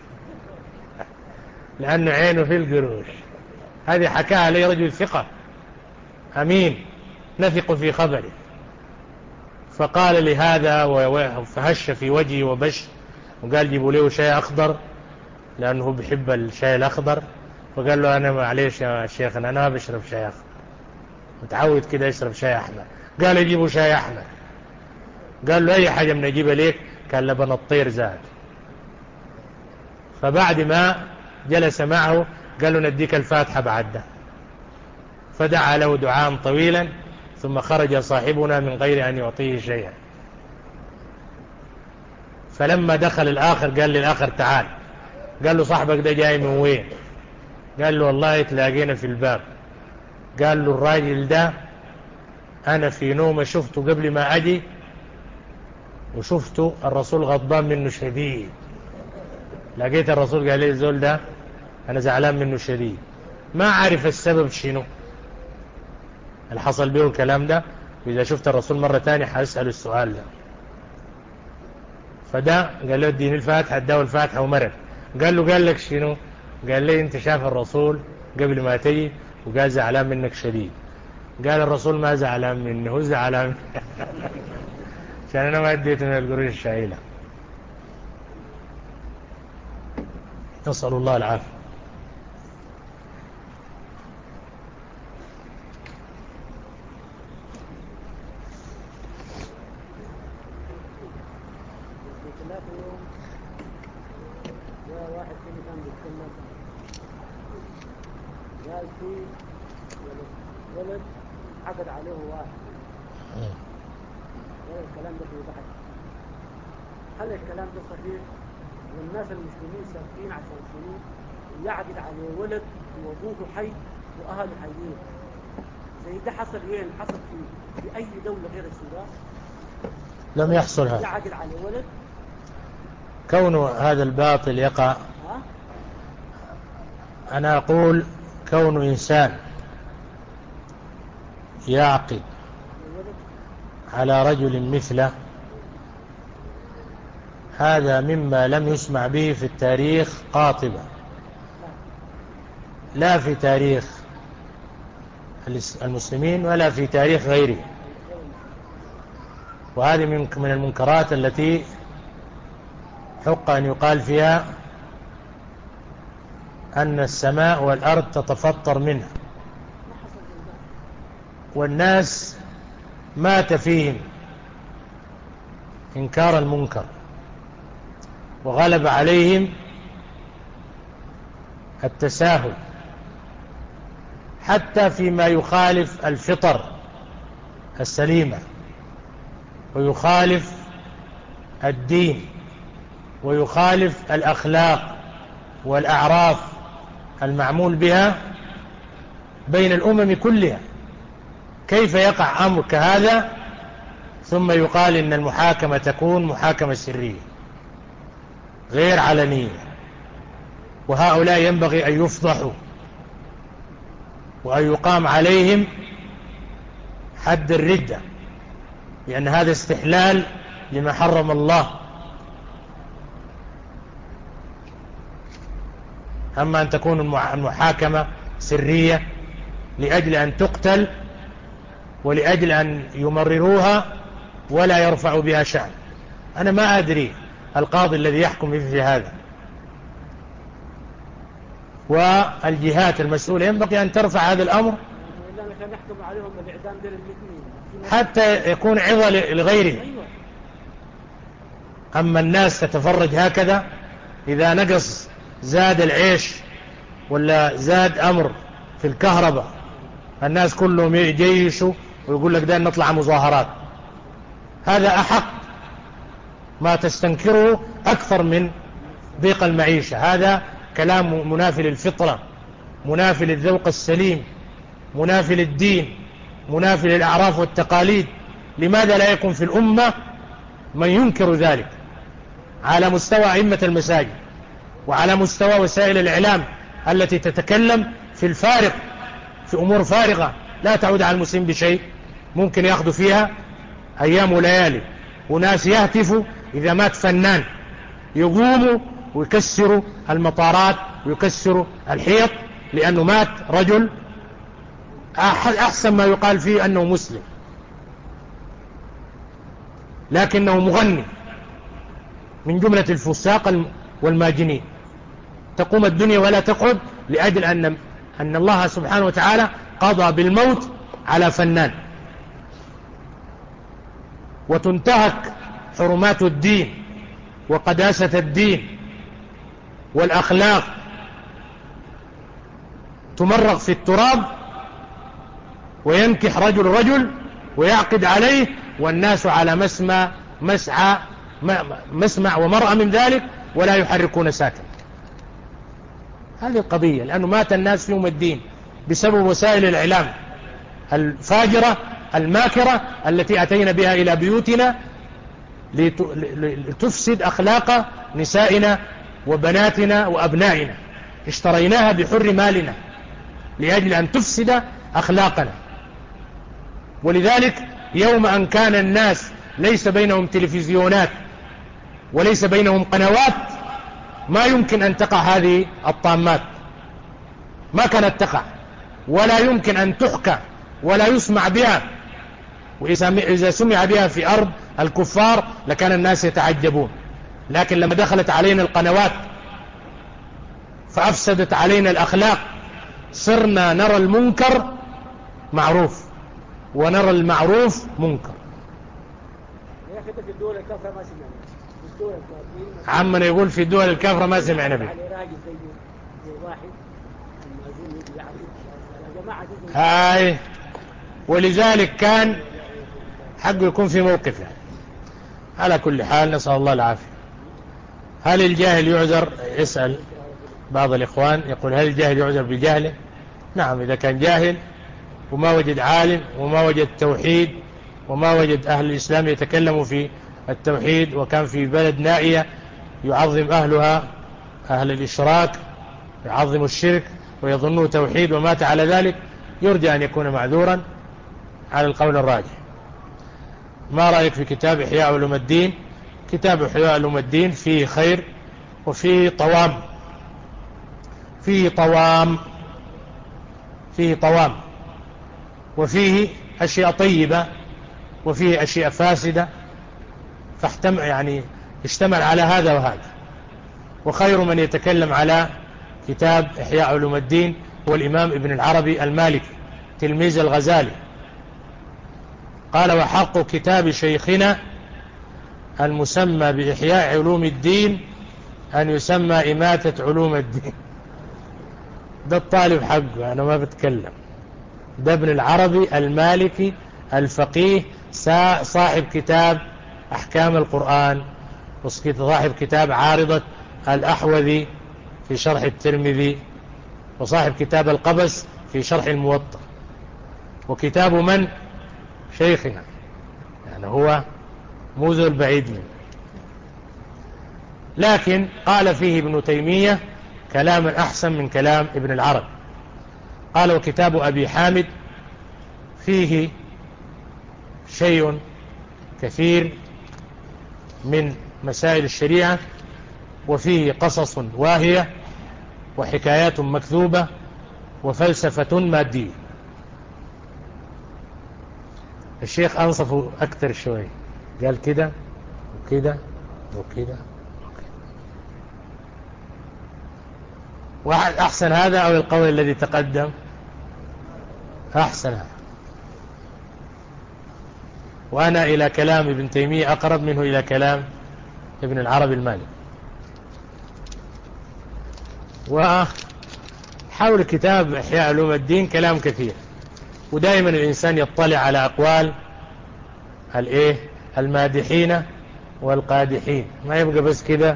لأنه عينه في القروش. هذه حكاها لي رجل ثقة أمين نثق في خبره. فقال لي هذا وفهش في وجهي وبش، وقال جيبوا له شاي أخضر لأنه بيحب الشاي الأخضر. فقال له أنا معليش يا شيخ أنا ما بشرب شاي أخضر، متعود كده يشرب شاي أحمر. قال يجيبوا شاي أحمر. قال له أي حاجة من أجيبها ليك؟ قال لبن الطير زاد. فبعد ما جلس معه قال له نديك الفاتحة بعد ده، فدعا له دعاء طويلا، ثم خرج صاحبنا من غير أن يعطيه شيئا. فلما دخل الآخر قال للآخر تعال، قال له صاحبك ده جاي من وين؟ قال له والله تلاقينا في الباب. قال له الراجل ده أنا في نومه شفته قبل ما أجي، وشفته الرسول غضبان منه شديد، لقيت الرسول قال لي الزول ده أنا زعلان منه شديد، ما عارف السبب شنو اللي حصل به الكلام ده، وإذا شفت الرسول مرة تانية حأسأل السؤال ده. فده قال له اديني الفاتحة، اداه الفاتحة ومرض. قال له قال لك شنو؟ قال لي انت شاف الرسول قبل ما تجي وقال زعلان منك شديد. قال الرسول ما زعلان منه، هو زعلان عشان انا ما اديت من القروش الشايلة. نسأل الله العافية. واحد فيني كان بيتكلم قال في ولد, ولد عقد عليه واحد، قال الكلام ده في بحث، هل الكلام ده صحيح؟ والناس المسلمين ساكتين عشان شنو؟ يعقد عليه ولد وابوه حي واهله حيين، زي ده حصل وين؟ حصل في في اي دولة غير السودان؟ لم يحصل هذا. يعقد عليه ولد كون هذا الباطل يقع، أنا أقول كون إنسان يعقد على رجل مثله هذا مما لم يسمع به في التاريخ قاطبة، لا في تاريخ المسلمين ولا في تاريخ غيره. وهذه من المنكرات التي حق أن يقال فيها أن السماء والأرض تتفطر منها، والناس مات فيهم إنكار المنكر، وغلب عليهم التساهل حتى فيما يخالف الفطر السليمة ويخالف الدين ويخالف الأخلاق والأعراف المعمول بها بين الأمم كلها. كيف يقع أمر كهذا ثم يقال إن المحاكمة تكون محاكمة سرية غير علنية؟ وهؤلاء ينبغي أن يفضحوا وأن يقام عليهم حد الردة، لأن هذا استحلال لما حرم الله. أما أن تكون المحاكمة سرية لأجل أن تقتل ولأجل أن يمرروها ولا يرفع بها شأن، أنا ما أدري القاضي الذي يحكم مثل هذا، والجهات المسؤولة ينبغي أن ترفع هذا الأمر حتى يكون عظة لغيره. أما الناس تتفرج هكذا، إذا نقص زاد العيش ولا زاد أمر في الكهرباء الناس كلهم يجيشوا ويقول لك ده نطلع مظاهرات، هذا أحق ما تستنكره أكثر من ضيق المعيشة. هذا كلام منافي للفطرة، منافي للذوق السليم، منافي للدين، منافي للأعراف والتقاليد. لماذا لا يكون في الأمة من ينكر ذلك على مستوى أئمة المساجد وعلى مستوى وسائل الإعلام التي تتكلم في الفارق، في أمور فارغة لا تعود على المسلم بشيء، ممكن يأخذوا فيها أيام وليالي. وناس يهتفوا إذا مات فنان، يقوموا ويكسروا المطارات ويكسروا الحيط لأنه مات رجل أحسن ما يقال فيه أنه مسلم، لكنه مغني من جملة الفساق والماجنين. تقوم الدنيا ولا تقعد لأجل أن أن الله سبحانه وتعالى قضى بالموت على فنان، وتنتهك حرمات الدين وقداسة الدين والأخلاق، تمرغ في التراب، وينكح رجل رجل ويعقد عليه، والناس على مسمع مسعى مسمع ومرأى من ذلك ولا يحركون ساكن. هذه القضية، لأنه مات الناس في يوم الدين بسبب وسائل الإعلام الفاجرة الماكرة التي أتينا بها إلى بيوتنا لتفسد أخلاق نسائنا وبناتنا وأبنائنا. اشتريناها بحر مالنا لأجل أن تفسد أخلاقنا. ولذلك يوم أن كان الناس ليس بينهم تلفزيونات وليس بينهم قنوات، ما يمكن أن تقع هذه الطامات، ما كانت تقع ولا يمكن أن تحكى ولا يسمع بها. وإذا سمع بها في أرض الكفار لكان الناس يتعجبون. لكن لما دخلت علينا القنوات فأفسدت علينا الأخلاق، صرنا نرى المنكر معروف ونرى المعروف منكر. في الدول الكافرة ما سمعنا، في الدول الكافرة عمنا يقول في الدول الكافرة ما سمعنا به. هاي ولذلك كان حقه يكون في موقف يعني. على كل حال نسأل الله العافية. هل الجاهل يعذر؟ يسأل بعض الإخوان يقول هل الجاهل يعذر بجهله؟ نعم، إذا كان جاهل وما وجد عالم وما وجد توحيد وما وجد أهل الإسلام يتكلموا في التوحيد، وكان في بلد نائية يعظم أهلها أهل الإشراك، يعظم الشرك ويظنوا توحيد ومات على ذلك، يرجى أن يكون معذورا على القول الراجح. ما رأيك في كتاب إحياء علوم الدين؟ كتاب إحياء علوم الدين فيه خير وفيه طوام، فيه طوام فيه طوام وفيه أشياء طيبة وفيه أشياء فاسدة، فاحتمل يعني اشتمل على هذا وهذا. وخير من يتكلم على كتاب إحياء علوم الدين هو الإمام ابن العربي المالكي تلميذ الغزالي. قال وحق كتاب شيخنا المسمى بإحياء علوم الدين أن يسمى إماتة علوم الدين. ده الطالب حقه، أنا ما بتكلم. ده ابن العربي المالكي الفقيه صاحب كتاب أحكام القرآن، وصاحب كتاب عارضة الأحوذي في شرح الترمذي، وصاحب كتاب القبس في شرح الموطأ، وكتاب من؟ شيخنا، يعني هو موذو البعيد منه. لكن قال فيه ابن تيمية كلاما أحسن من كلام ابن العربي. قال وكتاب أبي حامد فيه شيء كثير من مسائل الشريعة، وفيه قصص واهية وحكايات مكذوبة وفلسفة مادية. الشيخ أنصفه أكثر شوي، قال كده وكده وكده. واحد أحسن هذا أو القول الذي تقدم؟ أحسن هذا. وأنا إلى كلام ابن تيمية أقرب منه إلى كلام ابن العربي المالكي. وحول كتاب إحياء علوم الدين كلام كثير، ودائما الإنسان يطلع على أقوال الإيه المادحين والقادحين، ما يبقى بس كده.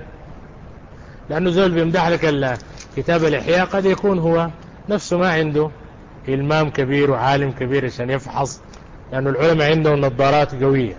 لأنه زول بيمدح لك كتاب الإحياء قد يكون هو نفسه ما عنده إلمام كبير وعالم كبير عشان يفحص، لأن العلماء عندهم نظارات قوية.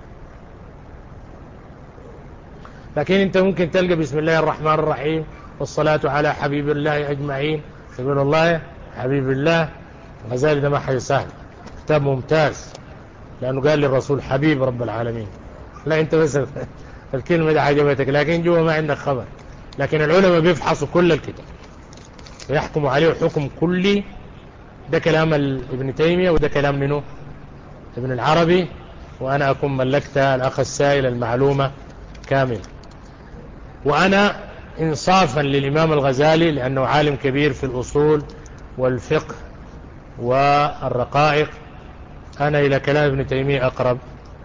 لكن أنت ممكن تلقى بسم الله الرحمن الرحيم والصلاة على حبيب الله أجمعين، تقول الله حبيب الله. الغزالي ده ما حي سهل، كتاب ممتاز، لأنه قال للرسول حبيب رب العالمين. لا أنت بس الكلمة دي عجبتك، لكن جوا ما عندك خبر. لكن العلماء بيفحصوا كل الكتاب ويحكموا عليه حكم كلي. ده كلام ابن تيمية وده كلام منه ابن العربي، وأنا أكون ملكت الأخ السائل المعلومة كامل. وأنا إنصافا للإمام الغزالي لأنه عالم كبير في الأصول والفقه والرقائق، أنا إلى كلام ابن تيمية أقرب.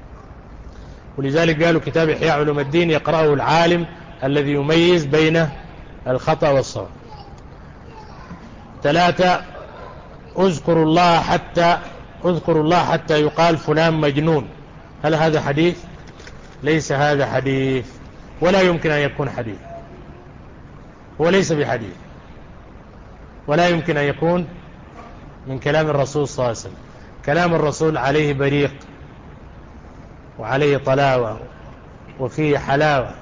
ولذلك قالوا كتاب إحياء علوم الدين يقرأه العالم الذي يميز بين الخطأ والصواب. ثلاثة، اذكر الله حتى اذكر الله حتى يقال فلان مجنون. هل هذا حديث؟ ليس هذا حديث، ولا يمكن أن يكون حديث، هو ليس بحديث، ولا يمكن أن يكون من كلام الرسول صلى الله عليه وسلم. كلام الرسول عليه بريق وعليه طلاوة وفيه حلاوة.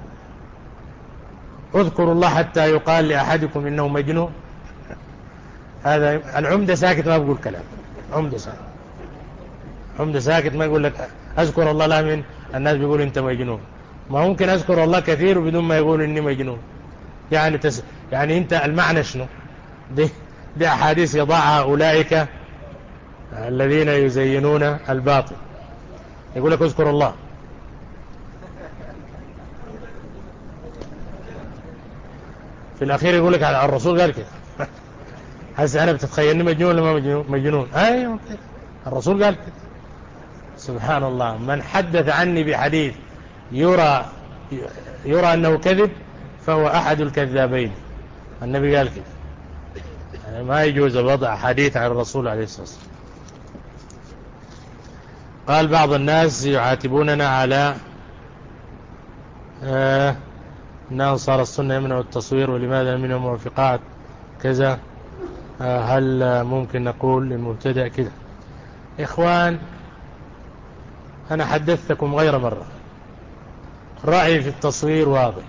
اذكروا الله حتى يقال لأحدكم إنه مجنون. هذا العمدة ساكت ما بيقول كلام، عمدة ساكت، عمدة ساكت ما يقول لك أذكر الله، لا من الناس بيقول أنت مجنون. ما ممكن أذكر الله كثير بدون ما يقول إني مجنون. يعني تس... يعني أنت المعنى شنو؟ دي دي أحاديث يضعها أولئك الذين يزينون الباطل، يقول لك اذكر الله. في الأخير يقول لك الرسول قال كده. هسه أنا بتتخيلني مجنون ولا ما مجنون؟ مجنون. أيوة الرسول قال كده. سبحان الله، من حدث عني بحديث يرى يرى أنه كذب فهو أحد الكذابين. النبي قال كده، يعني ما يجوز وضع حديث عن الرسول عليه الصلاة والسلام. قال بعض الناس يعاتبوننا على آه أن أنصار السنة يمنعوا التصوير ولماذا منهم موافقات كذا. آه هل ممكن نقول للمبتدئ كده؟ إخوان، أنا حدثتكم غير مرة، رأيي في التصوير واضح،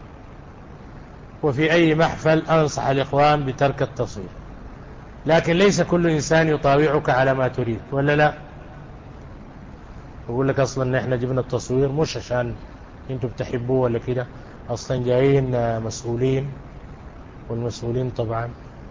وفي أي محفل أنصح الإخوان بترك التصوير، لكن ليس كل إنسان يطاوعك على ما تريد، ولا لا؟ يقول لك أصلا إحنا جبنا التصوير مش عشان أنتوا بتحبوه ولا كده، أصلا جايين مسؤولين، والمسؤولين طبعا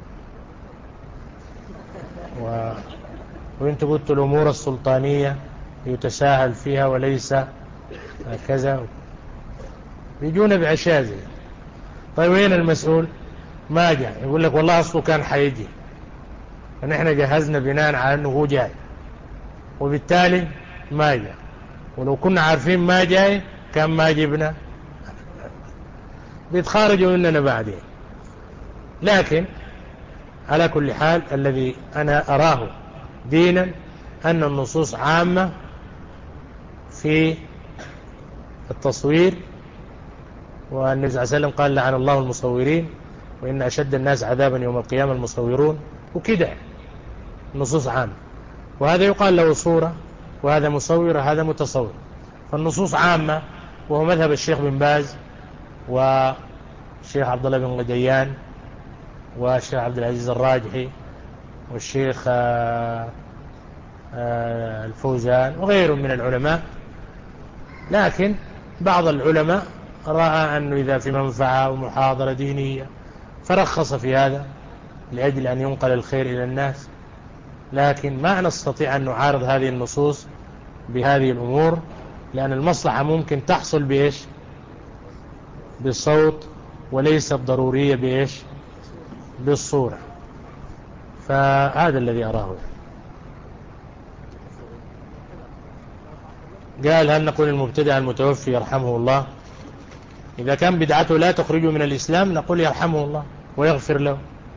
و... وانتوا قلتوا الأمور السلطانية يتساهل فيها وليس كذا، بيجونا بأشياء زي. طيب وين المسؤول؟ ما جاء، يقول لك والله أصله كان حيجي، فنحن جهزنا بناء على أنه هو جاي، وبالتالي ما جاء، ولو كنا عارفين ما جاي كان ما جبنا، بيتخارجوا مننا بعدين. لكن على كل حال الذي أنا أراه دينا أن النصوص عامة في التصوير، والنبي صلى الله عليه وسلم قال لعن الله المصورين وإن أشد الناس عذابا يوم القيامة المصورون، وكده النصوص عامة. وهذا يقال له صورة، وهذا مصور، هذا متصور، فالنصوص عامة. وهو مذهب الشيخ بن باز والشيخ عبد الله بن غديان والشيخ عبد العزيز الراجحي والشيخ الفوزان وغيرهم من العلماء. لكن بعض العلماء رأى أنه إذا في منفعة ومحاضرة دينية فرخص في هذا لأجل أن ينقل الخير إلى الناس. لكن ما نستطيع أن نعارض هذه النصوص بهذه الأمور، لأن المصلحة ممكن تحصل بإيش؟ بالصوت، وليست ضرورية بإيش؟ بالصورة. فهذا الذي أراه. قال هل نقول المبتدع المتوفي يرحمه الله؟ إذا كان بدعته لا تخرجه من الإسلام نقول يرحمه الله ويغفر له.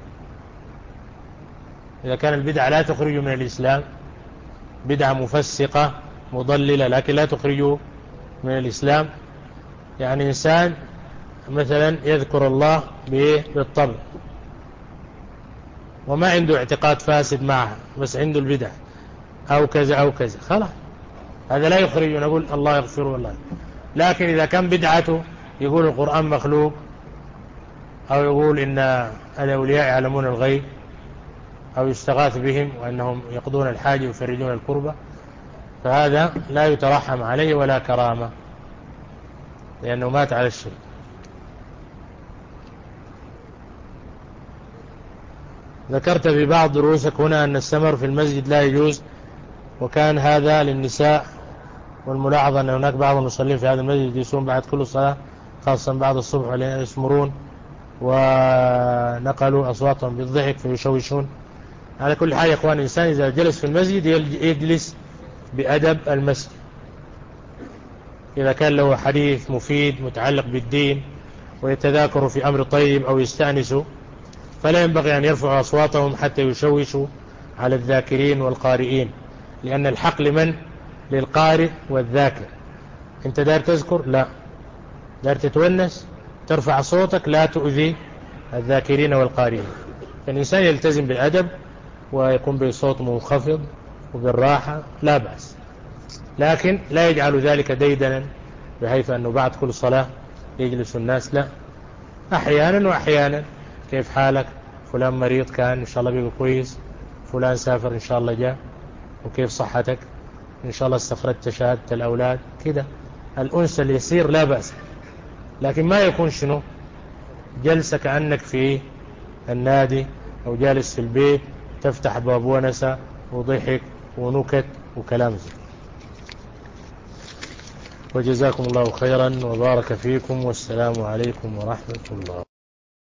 إذا كان البدعة لا تخرجه من الإسلام، بدعة مفسقة مضللة لكن لا تخرجه من الإسلام، يعني إنسان مثلا يذكر الله بالطبع، وما عنده اعتقاد فاسد معها، بس عنده البدع أو كذا أو كذا، خلاص هذا لا يخرج ونقول الله يغفره والله. لكن إذا كان بدعته يقول القرآن مخلوق، أو يقول إن الأولياء يعلمون الغيب، أو يستغاث بهم وأنهم يقضون الحاجة ويفرجون الكربة، فهذا لا يترحم عليه ولا كرامة، لأنه مات على الشرك. ذكرت في بعض دروسك هنا أن السمر في المسجد لا يجوز، وكان هذا للنساء، والملاحظة أن هناك بعض المصلين في هذا المسجد يجلسون بعد كل صلاة، خاصة بعد الصبح يسمرون ونقلوا أصواتهم بالضحك فيشوشون. على كل حال يا إخوان، الإنسان إذا جلس في المسجد يجلس بأدب المسجد، إذا كان له حديث مفيد متعلق بالدين ويتذاكروا في أمر طيب أو يستأنسوا، فلا ينبغي أن يرفعوا أصواتهم حتى يشوشوا على الذاكرين والقارئين، لأن الحق لمن؟ للقارئ والذاكر. أنت دار تذكر؟ لا. دار تتونس؟ ترفع صوتك، لا تؤذي الذاكرين والقارئين. فالإنسان يلتزم بالأدب ويكون بصوت منخفض وبالراحة، لا بأس، لكن لا يجعل ذلك ديدنا بحيث أنه بعد كل صلاة يجلس الناس، لا، أحيانا وأحيانا. كيف حالك؟ فلان مريض كان، إن شاء الله بيقول كويس. فلان سافر، إن شاء الله جاء. وكيف صحتك؟ إن شاء الله استخرجت شهادة الأولاد. كده الأنس اليسير لا بأس، لكن ما يكون شنو جلسة كأنك في النادي أو جالس في البيت تفتح باب ونسة وضحك ونكت وكلام زي. وجزاكم الله خيرا وبارك فيكم، والسلام عليكم ورحمة الله.